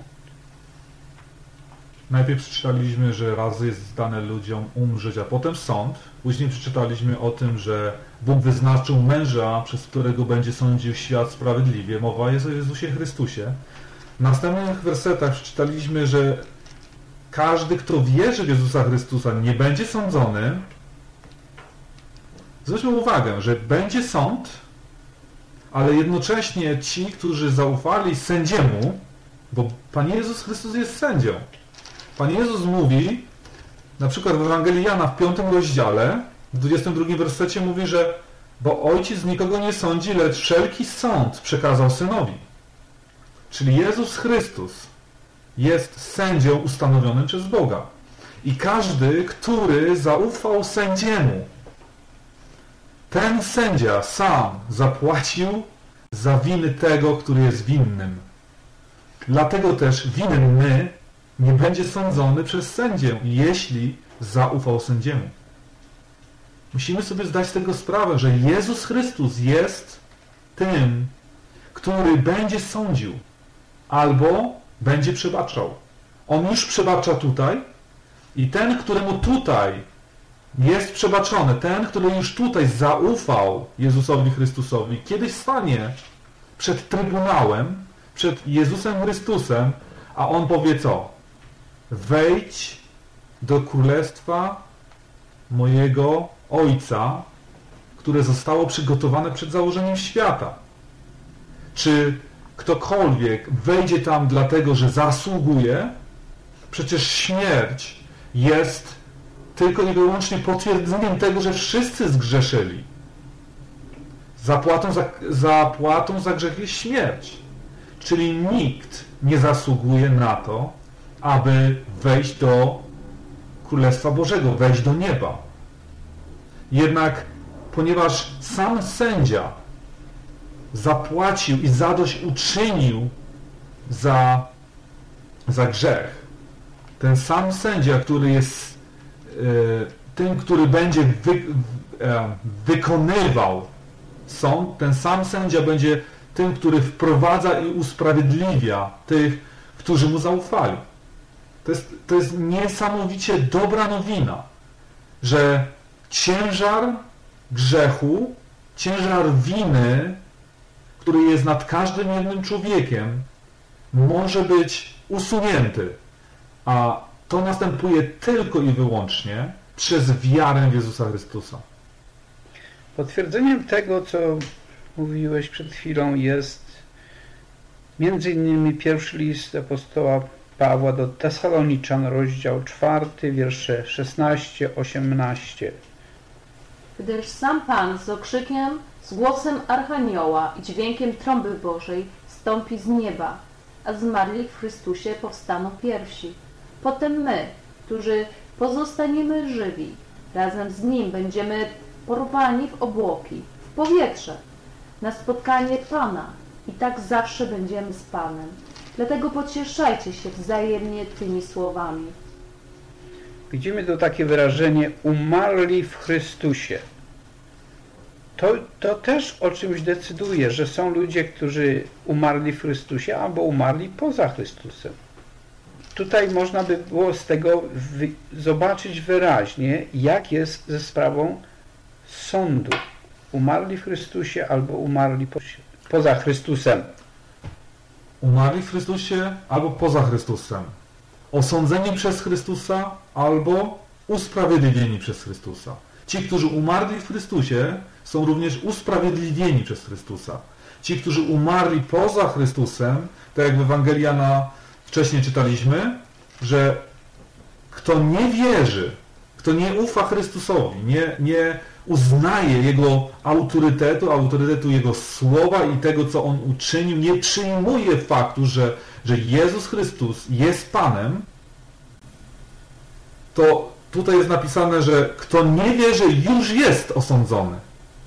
Najpierw przeczytaliśmy, że raz jest dane ludziom umrzeć, a potem sąd. Później przeczytaliśmy o tym, że Bóg wyznaczył męża, przez którego będzie sądził świat sprawiedliwie. Mowa jest o Jezusie Chrystusie. W następnych wersetach przeczytaliśmy, że każdy, kto wierzy w Jezusa Chrystusa, nie będzie sądzony. Zwróćmy uwagę, że będzie sąd, ale jednocześnie ci, którzy zaufali sędziemu, bo Pan Jezus Chrystus jest sędzią. Pan Jezus mówi, na przykład w Ewangelii Jana w 5 rozdziale, w 22 wersecie mówi, że bo Ojciec nikogo nie sądzi, lecz wszelki sąd przekazał Synowi. Czyli Jezus Chrystus jest sędzią ustanowionym przez Boga. I każdy, który zaufał sędziemu, ten sędzia sam zapłacił za winy tego, który jest winnym. Dlatego też winny nie będzie sądzony przez sędzię, jeśli zaufał sędziemu. Musimy sobie zdać z tego sprawę, że Jezus Chrystus jest tym, który będzie sądził albo będzie przebaczał. On już przebacza tutaj i ten, któremu tutaj jest przebaczony, ten, który już tutaj zaufał Jezusowi Chrystusowi, kiedyś stanie przed Trybunałem, przed Jezusem Chrystusem, a On powie co? Wejdź do królestwa mojego Ojca, które zostało przygotowane przed założeniem świata. Czy ktokolwiek wejdzie tam dlatego, że zasługuje? Przecież śmierć jest tylko i wyłącznie potwierdzeniem tego, że wszyscy zgrzeszyli. Zapłatą za grzech jest śmierć. Czyli nikt nie zasługuje na to, aby wejść do Królestwa Bożego, wejść do nieba. Jednak ponieważ sam sędzia zapłacił i zadośćuczynił za grzech, ten sam sędzia, który jest tym, który będzie wykonywał sąd, ten sam sędzia będzie tym, który wprowadza i usprawiedliwia tych, którzy mu zaufali. To jest niesamowicie dobra nowina, że ciężar grzechu, ciężar winy, który jest nad każdym jednym człowiekiem, może być usunięty. A to następuje tylko i wyłącznie przez wiarę w Jezusa Chrystusa. Potwierdzeniem tego, co mówiłeś przed chwilą, jest między innymi pierwszy list apostoła Pawła do Tesaloniczan, rozdział 4, wiersze 16-18. Gdyż sam Pan z okrzykiem, z głosem archanioła i dźwiękiem trąby Bożej stąpi z nieba, a zmarli w Chrystusie powstaną pierwsi. Potem my, którzy pozostaniemy żywi, razem z Nim będziemy porwani w obłoki, w powietrze, na spotkanie Pana i tak zawsze będziemy z Panem. Dlatego pocieszajcie się wzajemnie tymi słowami. Widzimy tu takie wyrażenie umarli w Chrystusie. To też o czymś decyduje, że są ludzie, którzy umarli w Chrystusie albo umarli poza Chrystusem. Tutaj można by było z tego zobaczyć wyraźnie, jak jest ze sprawą sądu. Umarli w Chrystusie albo umarli poza Chrystusem. Umarli w Chrystusie albo poza Chrystusem. Osądzeni przez Chrystusa albo usprawiedliwieni przez Chrystusa. Ci, którzy umarli w Chrystusie, są również usprawiedliwieni przez Chrystusa. Ci, którzy umarli poza Chrystusem, tak jak w Ewangelii Jana wcześniej czytaliśmy, że kto nie wierzy, kto nie ufa Chrystusowi, nie uznaje Jego autorytetu Jego słowa i tego, co On uczynił, nie przyjmuje faktu, że Jezus Chrystus jest Panem, to tutaj jest napisane, że kto nie wierzy, już jest osądzony.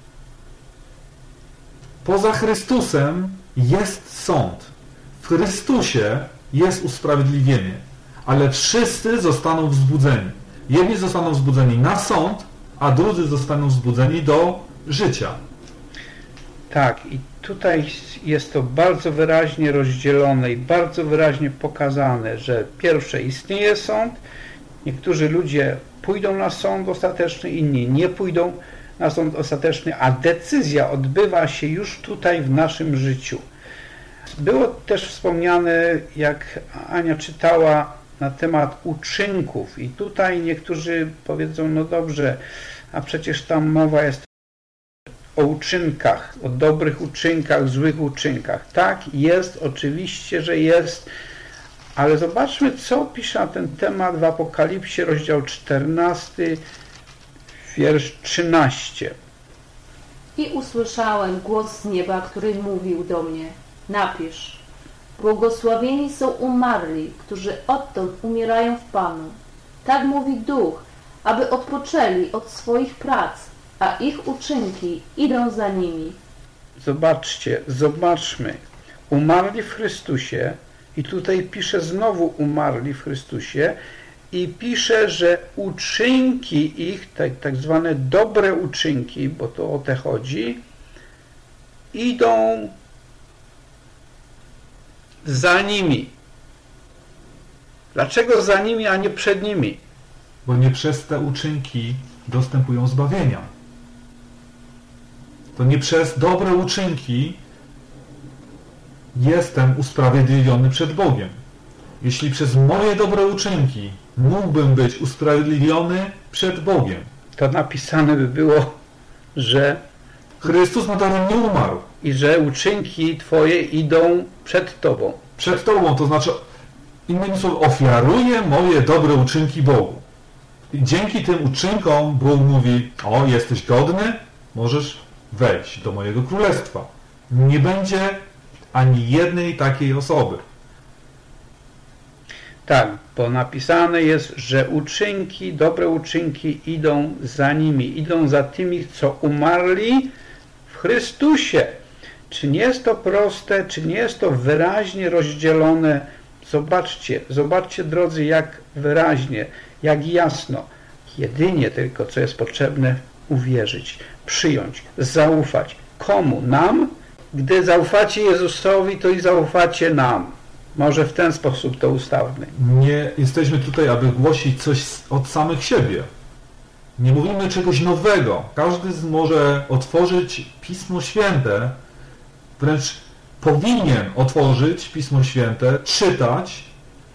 Poza Chrystusem jest sąd. W Chrystusie jest usprawiedliwienie. Ale wszyscy zostaną wzbudzeni. Jedni zostaną wzbudzeni na sąd, a drudzy zostaną wzbudzeni do życia. Tak, i tutaj jest to bardzo wyraźnie rozdzielone i bardzo wyraźnie pokazane, że pierwsze istnieje sąd, niektórzy ludzie pójdą na sąd ostateczny, inni nie pójdą na sąd ostateczny, a decyzja odbywa się już tutaj w naszym życiu. Było też wspomniane, jak Ania czytała na temat uczynków i tutaj niektórzy powiedzą, no dobrze, a przecież tam mowa jest o uczynkach, o dobrych uczynkach, złych uczynkach. Tak, jest, oczywiście, że jest, ale zobaczmy, co pisze na ten temat w Apokalipsie, rozdział 14, wiersz 13. I usłyszałem głos z nieba, który mówił do mnie: napisz, błogosławieni są umarli, którzy odtąd umierają w Panu. Tak mówi Duch, aby odpoczęli od swoich prac, a ich uczynki idą za nimi. Zobaczmy, umarli w Chrystusie i tutaj pisze znowu umarli w Chrystusie i pisze, że uczynki ich, tak zwane dobre uczynki, bo to o te chodzi, idą za nimi. Dlaczego za nimi, a nie przed nimi? Bo nie przez te uczynki dostępują zbawienia. To nie przez dobre uczynki jestem usprawiedliwiony przed Bogiem. Jeśli przez moje dobre uczynki mógłbym być usprawiedliwiony przed Bogiem, to napisane by było, że Chrystus nadaremnie nie umarł. I że uczynki Twoje idą przed Tobą. Przed Tobą, to znaczy, innymi słowy, ofiaruję moje dobre uczynki Bogu. I dzięki tym uczynkom Bóg mówi: o, jesteś godny, możesz wejść do mojego królestwa. Nie będzie ani jednej takiej osoby. Tak, bo napisane jest, że uczynki, dobre uczynki idą za nimi, idą za tymi, co umarli w Chrystusie. Czy nie jest to proste, czy nie jest to wyraźnie rozdzielone? Zobaczcie drodzy, jak wyraźnie, jak jasno. Jedynie tylko, co jest potrzebne, uwierzyć, przyjąć, zaufać. Komu? Nam? Gdy zaufacie Jezusowi, to i zaufacie nam. Może w ten sposób to ustawmy. Nie jesteśmy tutaj, aby głosić coś od samych siebie. Nie mówimy czegoś nowego. Każdy może otworzyć Pismo Święte, wręcz powinien otworzyć Pismo Święte, czytać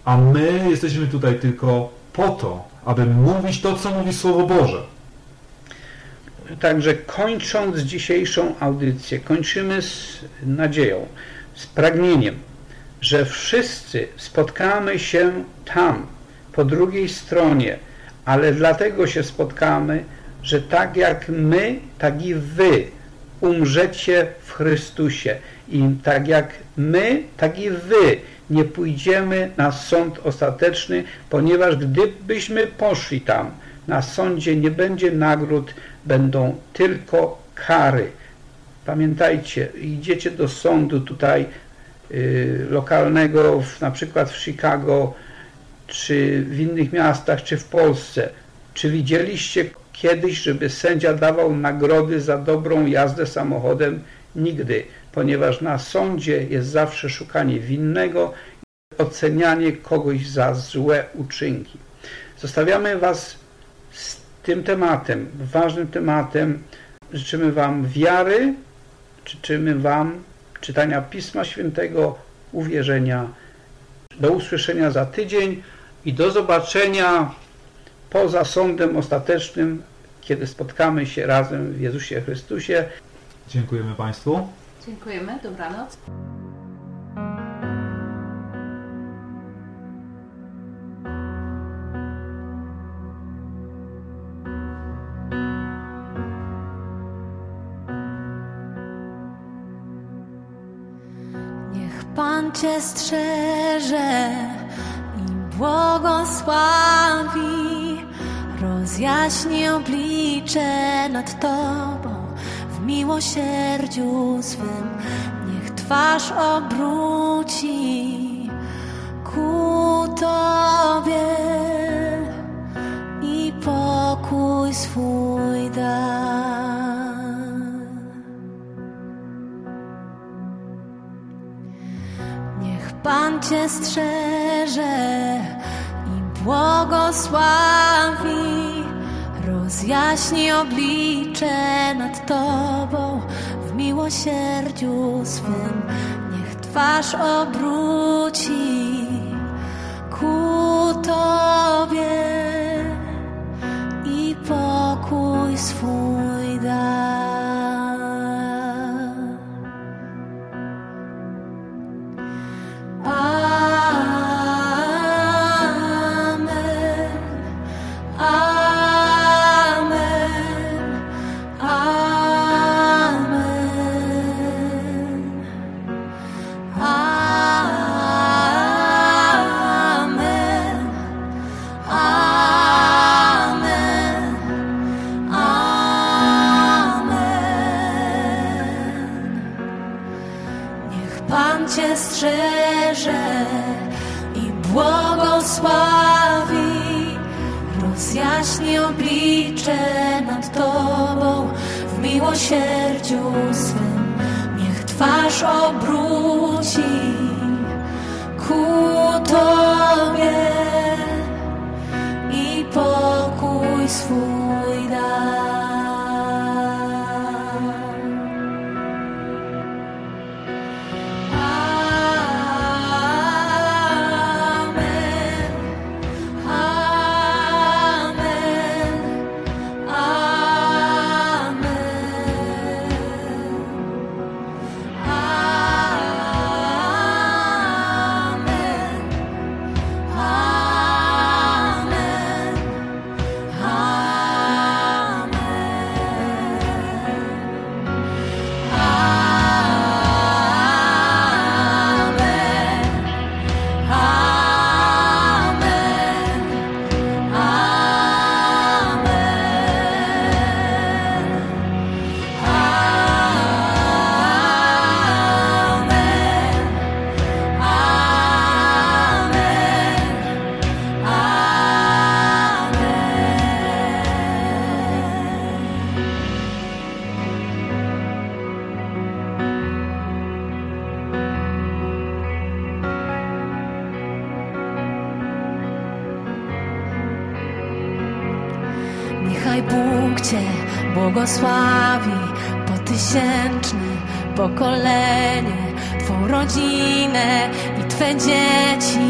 A my jesteśmy tutaj tylko po to, aby mówić to, co mówi Słowo Boże. Także kończąc dzisiejszą audycję, kończymy z nadzieją, z pragnieniem, że wszyscy spotkamy się tam, po drugiej stronie, ale dlatego się spotkamy, że tak jak my, tak i wy umrzecie w Chrystusie. I tak jak my, tak i wy nie pójdziemy na sąd ostateczny, ponieważ gdybyśmy poszli tam, na sądzie nie będzie nagród, będą tylko kary. Pamiętajcie, idziecie do sądu tutaj lokalnego, na przykład w Chicago, czy w innych miastach, czy w Polsce. Czy widzieliście kiedyś, żeby sędzia dawał nagrody za dobrą jazdę samochodem? Nigdy, ponieważ na sądzie jest zawsze szukanie winnego i ocenianie kogoś za złe uczynki. Zostawiamy Was z tym tematem, ważnym tematem. Życzymy Wam wiary, życzymy Wam czytania Pisma Świętego, uwierzenia. Do usłyszenia za tydzień i do zobaczenia poza sądem ostatecznym, kiedy spotkamy się razem w Jezusie Chrystusie. Dziękujemy Państwu. Dziękujemy, dobranoc. Niech Pan Cię strzeże i błogosławi, rozjaśni oblicze nad Tobą w miłosierdziu swym. Niech twarz obróci ku Tobie i pokój swój da. Niech Pan Cię strzeże i błogosławi, rozjaśni oblicze nad Tobą w miłosierdziu swym. Niech twarz obróci ku Tobie i pokój swój da. Cię strzeże i błogosławi, rozjaśni oblicze nad Tobą w miłosierdziu swym. Niech twarz obróci ku Tobie i pokój swój da. Niechaj Bóg Cię błogosławi po tysięczne pokolenie, Twą rodzinę i Twe dzieci,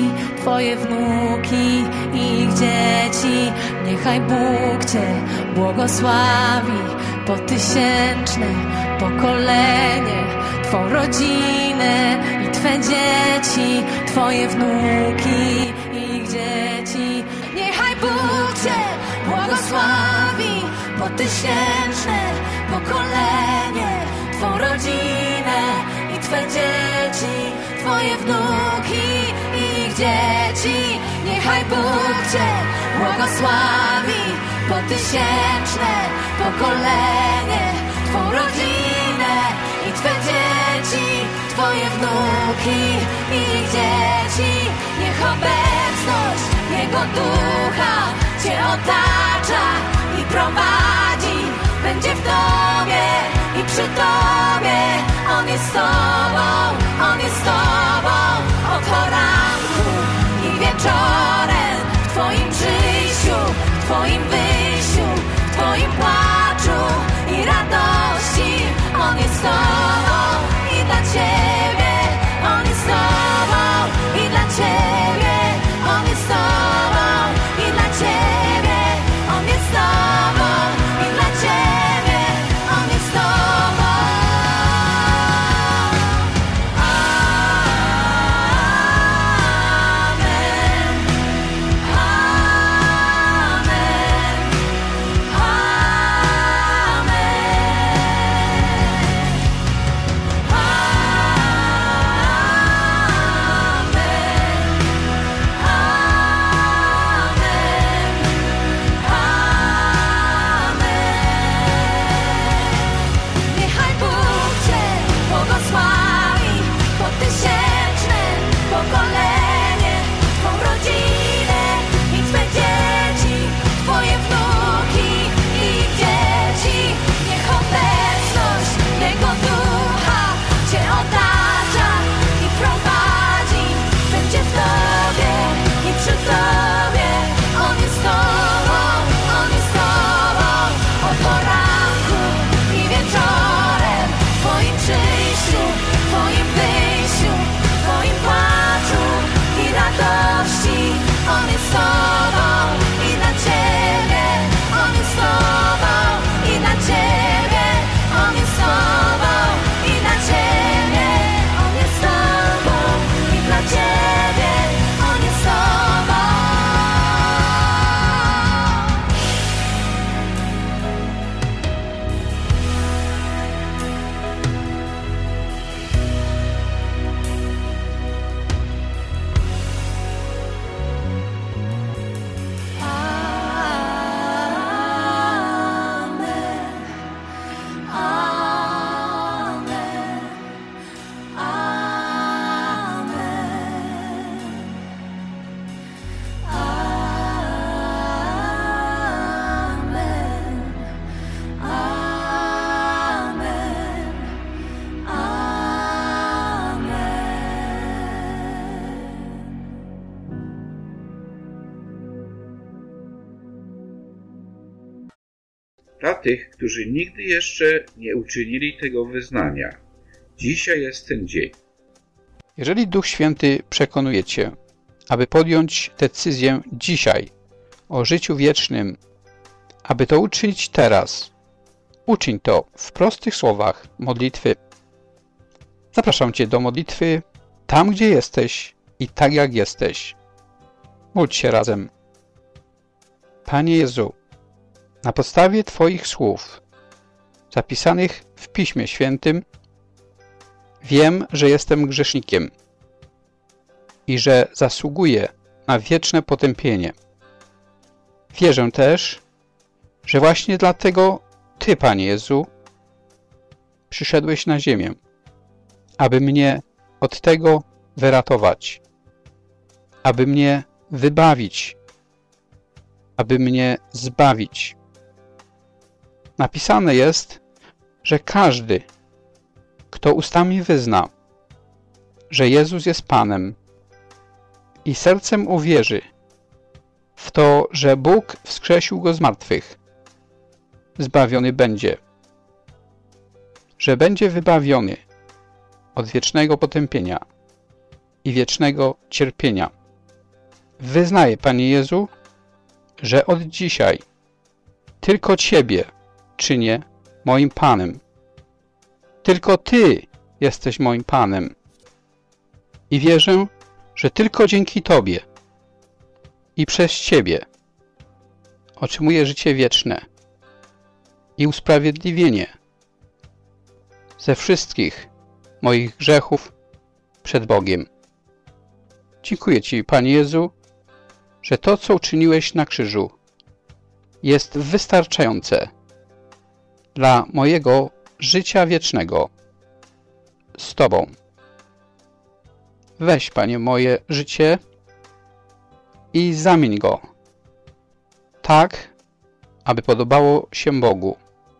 Twoje wnuki i ich dzieci. Niechaj Bóg Cię błogosławi po tysięczne pokolenie, Twą rodzinę i Twe dzieci, Twoje wnuki i ich dzieci. Niechaj Bóg Cię błogosławi po tysięczne pokolenie, Twą rodzinę i Twe dzieci, Twoje wnuki i ich dzieci. Niechaj Bóg Cię błogosławi po tysięczne pokolenie, Twą rodzinę i Twe dzieci, Twoje wnuki i ich dzieci. Niech obecność Jego Ducha Cię otacza i prowadzi, będzie w Tobie i przy Tobie. On jest z Tobą, On jest z Tobą od poranku i wieczorem, w Twoim przyjściu, w Twoim wyjściu, w Twoim płaczu i radości. On jest z Tobą i dla Ciebie, On jest z Tobą i dla Ciebie, On jest z Tobą i dla Ciebie, On jest z Tobą i dla Ciebie, On jest z Tobą. Niechaj Bóg Cię błogosławi po tysięczne pokolenie, Twą rodzinę i Twe dzieci, Twoje wnuki i ich dzieci. Niech obecność Jego Ducha Cię otacza i prowadzi, będzie w Tobie i przy Tobie. On jest z Tobą, On jest z Tobą od poranku i wieczorem, w Twoim przyjściu, w Twoim wyjściu, w Twoim płaczu i radości. On jest z Tobą i dla Ciebie, On jest z Tobą i dla Ciebie, On jest z Tobą i dla Ciebie, On jest z Tobą i dla Ciebie, On jest z Tobą. Dla tych, którzy nigdy jeszcze nie uczynili tego wyznania, dzisiaj jest ten dzień. Jeżeli Duch Święty przekonuje Cię, aby podjąć decyzję dzisiaj o życiu wiecznym, aby to uczynić teraz, uczyń to w prostych słowach modlitwy. Zapraszam Cię do modlitwy tam, gdzie jesteś i tak jak jesteś. Módl się razem. Panie Jezu, na podstawie Twoich słów, zapisanych w Piśmie Świętym, wiem, że jestem grzesznikiem i że zasługuję na wieczne potępienie. Wierzę też, że właśnie dlatego Ty, Panie Jezu, przyszedłeś na ziemię, aby mnie od tego wyratować, aby mnie wybawić, aby mnie zbawić. Napisane jest, że każdy, kto ustami wyzna, że Jezus jest Panem i sercem uwierzy w to, że Bóg wskrzesił Go z martwych, zbawiony będzie, że będzie wybawiony od wiecznego potępienia i wiecznego cierpienia. wyznaję, Panie Jezu, że od dzisiaj tylko Ciebie czynię moim Panem. Tylko Ty jesteś moim Panem. I wierzę, że tylko dzięki Tobie i przez Ciebie otrzymuję życie wieczne i usprawiedliwienie ze wszystkich moich grzechów przed Bogiem. Dziękuję Ci, Panie Jezu, że to, co uczyniłeś na krzyżu, jest wystarczające dla mojego życia wiecznego z Tobą. Weź, Panie, moje życie i zamień go tak, aby podobało się Bogu.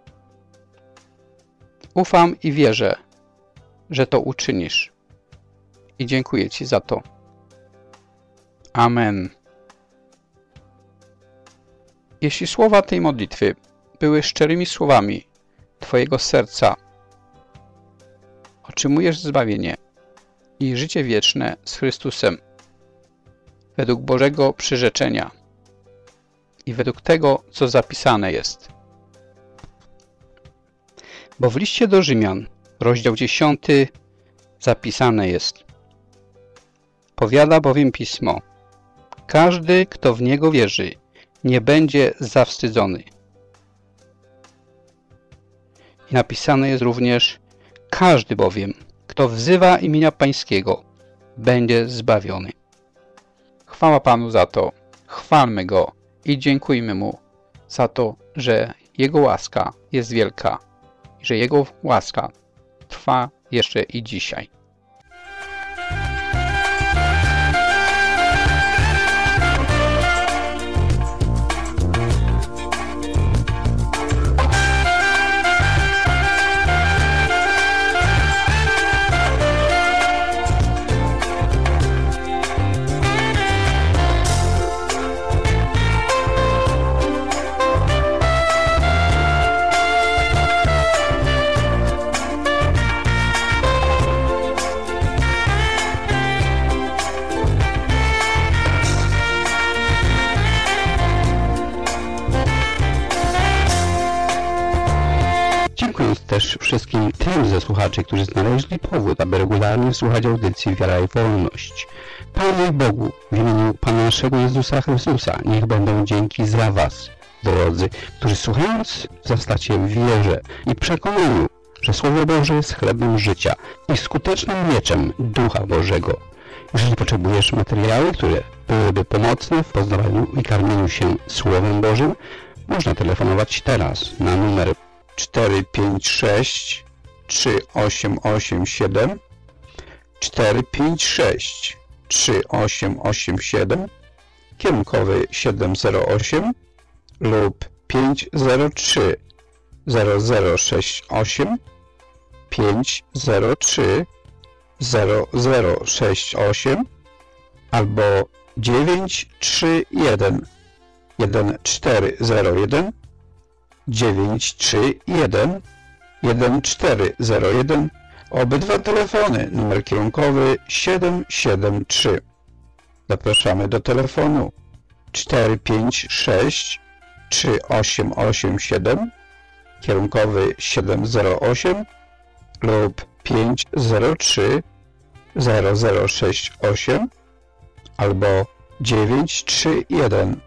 Ufam i wierzę, że to uczynisz. I dziękuję Ci za to. Amen. Jeśli słowa tej modlitwy były szczerymi słowami Twojego serca, otrzymujesz zbawienie i życie wieczne z Chrystusem według Bożego przyrzeczenia i według tego, co zapisane jest. Bo w liście do Rzymian, rozdział 10, zapisane jest: powiada bowiem Pismo: każdy, kto w Niego wierzy, nie będzie zawstydzony. I napisane jest również: każdy bowiem, kto wzywa imienia Pańskiego, będzie zbawiony. Chwała Panu za to, chwalmy Go i dziękujmy Mu za to, że Jego łaska jest wielka i że Jego łaska trwa jeszcze i dzisiaj. Też wszystkim tym ze słuchaczy, którzy znaleźli powód, aby regularnie słuchać audycji Wiara i Wolność. Panu Bogu, w imieniu Pana naszego Jezusa Chrystusa, niech będą dzięki za Was, drodzy, którzy słuchając zastacie w wierze i przekonaniu, że Słowo Boże jest chlebem życia i skutecznym mieczem Ducha Bożego. Jeżeli potrzebujesz materiały, które byłyby pomocne w poznawaniu i karmieniu się Słowem Bożym, można telefonować teraz na numer 456 3887 456 3887 kierunkowy 708 lub 503 0068 503 0068 albo 931 1401 931 1401. Obydwa telefony, numer kierunkowy 773. Zapraszamy do telefonu 456 3887 kierunkowy 708 lub 503 0068 albo 931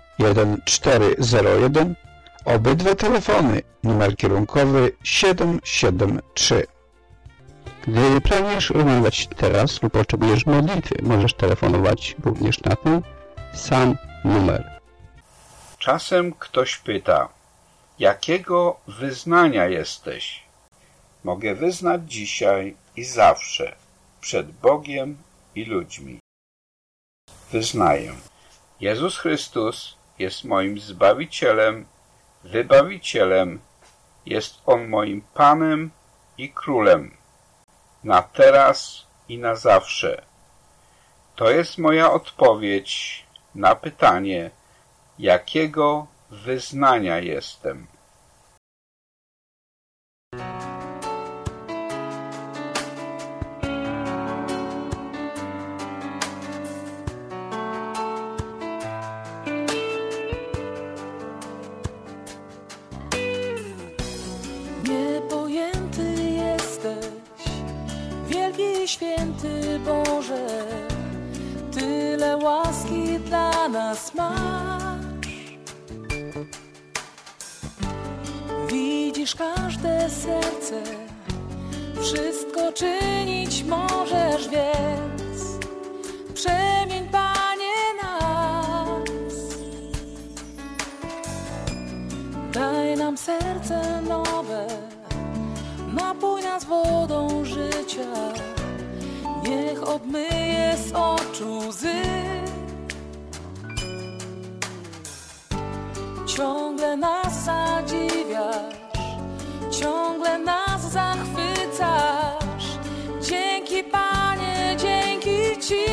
1401. Obydwa telefony, numer kierunkowy 773. Gdy pragniesz rozmawiać teraz lub potrzebujesz modlitwy, możesz telefonować również na ten sam numer. Czasem ktoś pyta, jakiego wyznania jesteś? Mogę wyznać dzisiaj i zawsze, przed Bogiem i ludźmi. Wyznaję. Jezus Chrystus jest moim Zbawicielem, Wybawicielem, jest On moim Panem i Królem, na teraz i na zawsze. To jest moja odpowiedź na pytanie, jakiego wyznania jestem. Oj, święty Boże, tyle łaski dla nas masz. Widzisz każde serce, wszystko czynić możesz, więc przemień, Panie, nas. Daj nam serce nowe, napój nas wodą życia, niech obmyje z oczu łzy. Ciągle nas zadziwiasz, ciągle nas zachwycasz. Dzięki, Panie, dzięki Ci.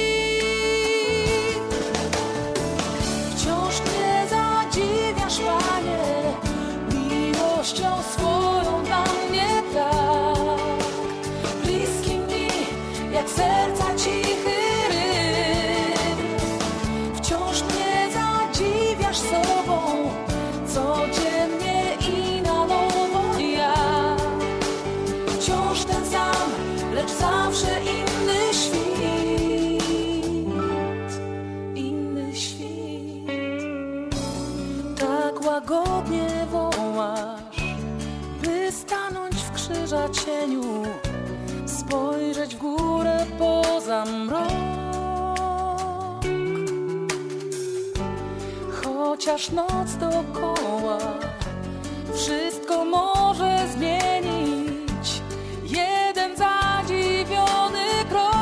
Wciąż mnie zadziwiasz, Panie, miłością swoją dla mnie tak. Bliski mi jak serca cichy rytm. Wciąż mnie zadziwiasz sobą, codziennie i na nowo. Ja wciąż ten sam, lecz zawsze inny świt. Inny świt. Tak łagodnie wołasz, by stanąć w krzyża cieniu, spojrzeć w górę poza mrok. Chociaż noc dookoła wszystko może zmienić, jeden zadziwiony krok.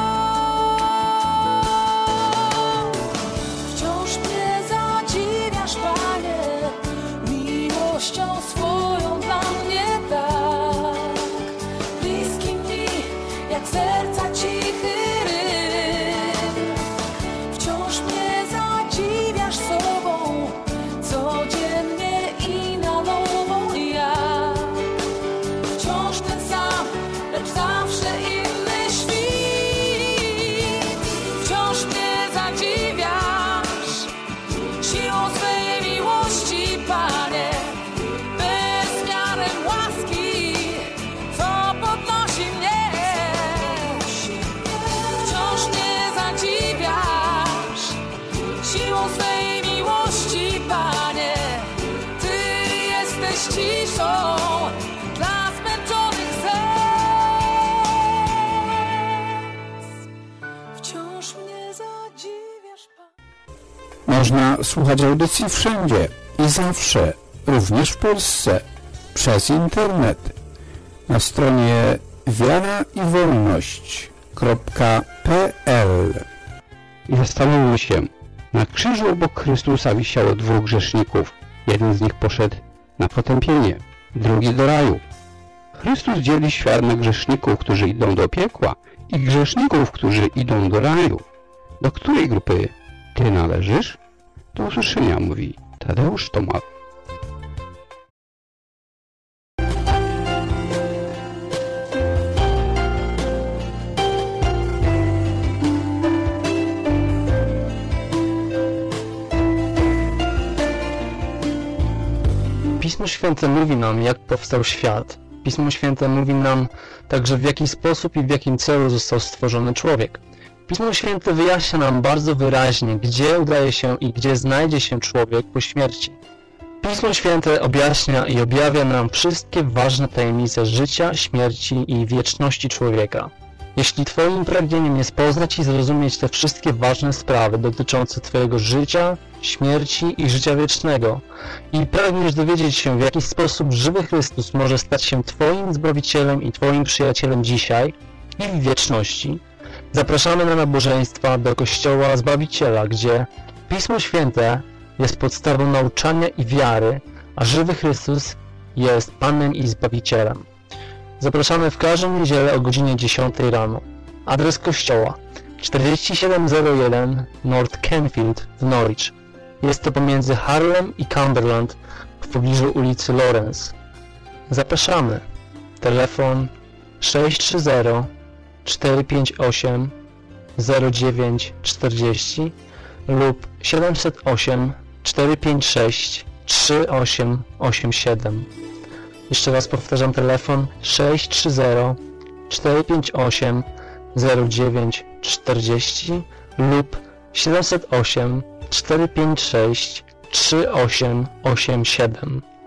Wciąż mnie zadziwiasz, Panie, miłością swoją dla mnie tak. Bliski mi jak serca cichy rytm. Wciąż mnie zadziwiasz sobą, codziennie i na nowo. Ja wciąż ten sam, lecz zawsze inny świt. Wciąż mnie zadziwiasz siłą swej miłości, Panie, bezmiarem łaski, co podnosi mnie. Wciąż mnie zadziwiasz siłą swej miłości, Panie. Ty jesteś ciszą dla zmęczonych serc. Wciąż mnie zadziwiasz, Panie. Można słuchać audycji wszędzie i zawsze, również w Polsce, przez internet. Na stronie wiaraiwolność.pl. I zastanówmy się, na krzyżu obok Chrystusa wisiało dwóch grzeszników. Jeden z nich poszedł na potępienie, drugi do raju. Chrystus dzieli świat na grzeszników, którzy idą do piekła, i grzeszników, którzy idą do raju. Do której grupy Ty należysz? Do usłyszenia, mówi Tadeusz Tomal. Pismo Święte mówi nam, jak powstał świat. Pismo Święte mówi nam także, w jaki sposób i w jakim celu został stworzony człowiek. Pismo Święte wyjaśnia nam bardzo wyraźnie, gdzie udaje się i gdzie znajdzie się człowiek po śmierci. Pismo Święte objaśnia i objawia nam wszystkie ważne tajemnice życia, śmierci i wieczności człowieka. Jeśli Twoim pragnieniem jest poznać i zrozumieć te wszystkie ważne sprawy dotyczące Twojego życia, śmierci i życia wiecznego i pragniesz dowiedzieć się, w jaki sposób żywy Chrystus może stać się Twoim Zbawicielem i Twoim przyjacielem dzisiaj i w wieczności, zapraszamy na nabożeństwa do Kościoła Zbawiciela, gdzie Pismo Święte jest podstawą nauczania i wiary, a żywy Chrystus jest Panem i Zbawicielem. Zapraszamy w każdą niedzielę o godzinie 10 rano. Adres kościoła 4701 North Kenfield w Norwich. Jest to pomiędzy Harlem i Cumberland w pobliżu ulicy Lawrence. Zapraszamy. Telefon 630 458 0940 lub 708 456 3887. Jeszcze raz powtarzam telefon 630 458 09 40 lub 708 456 3887.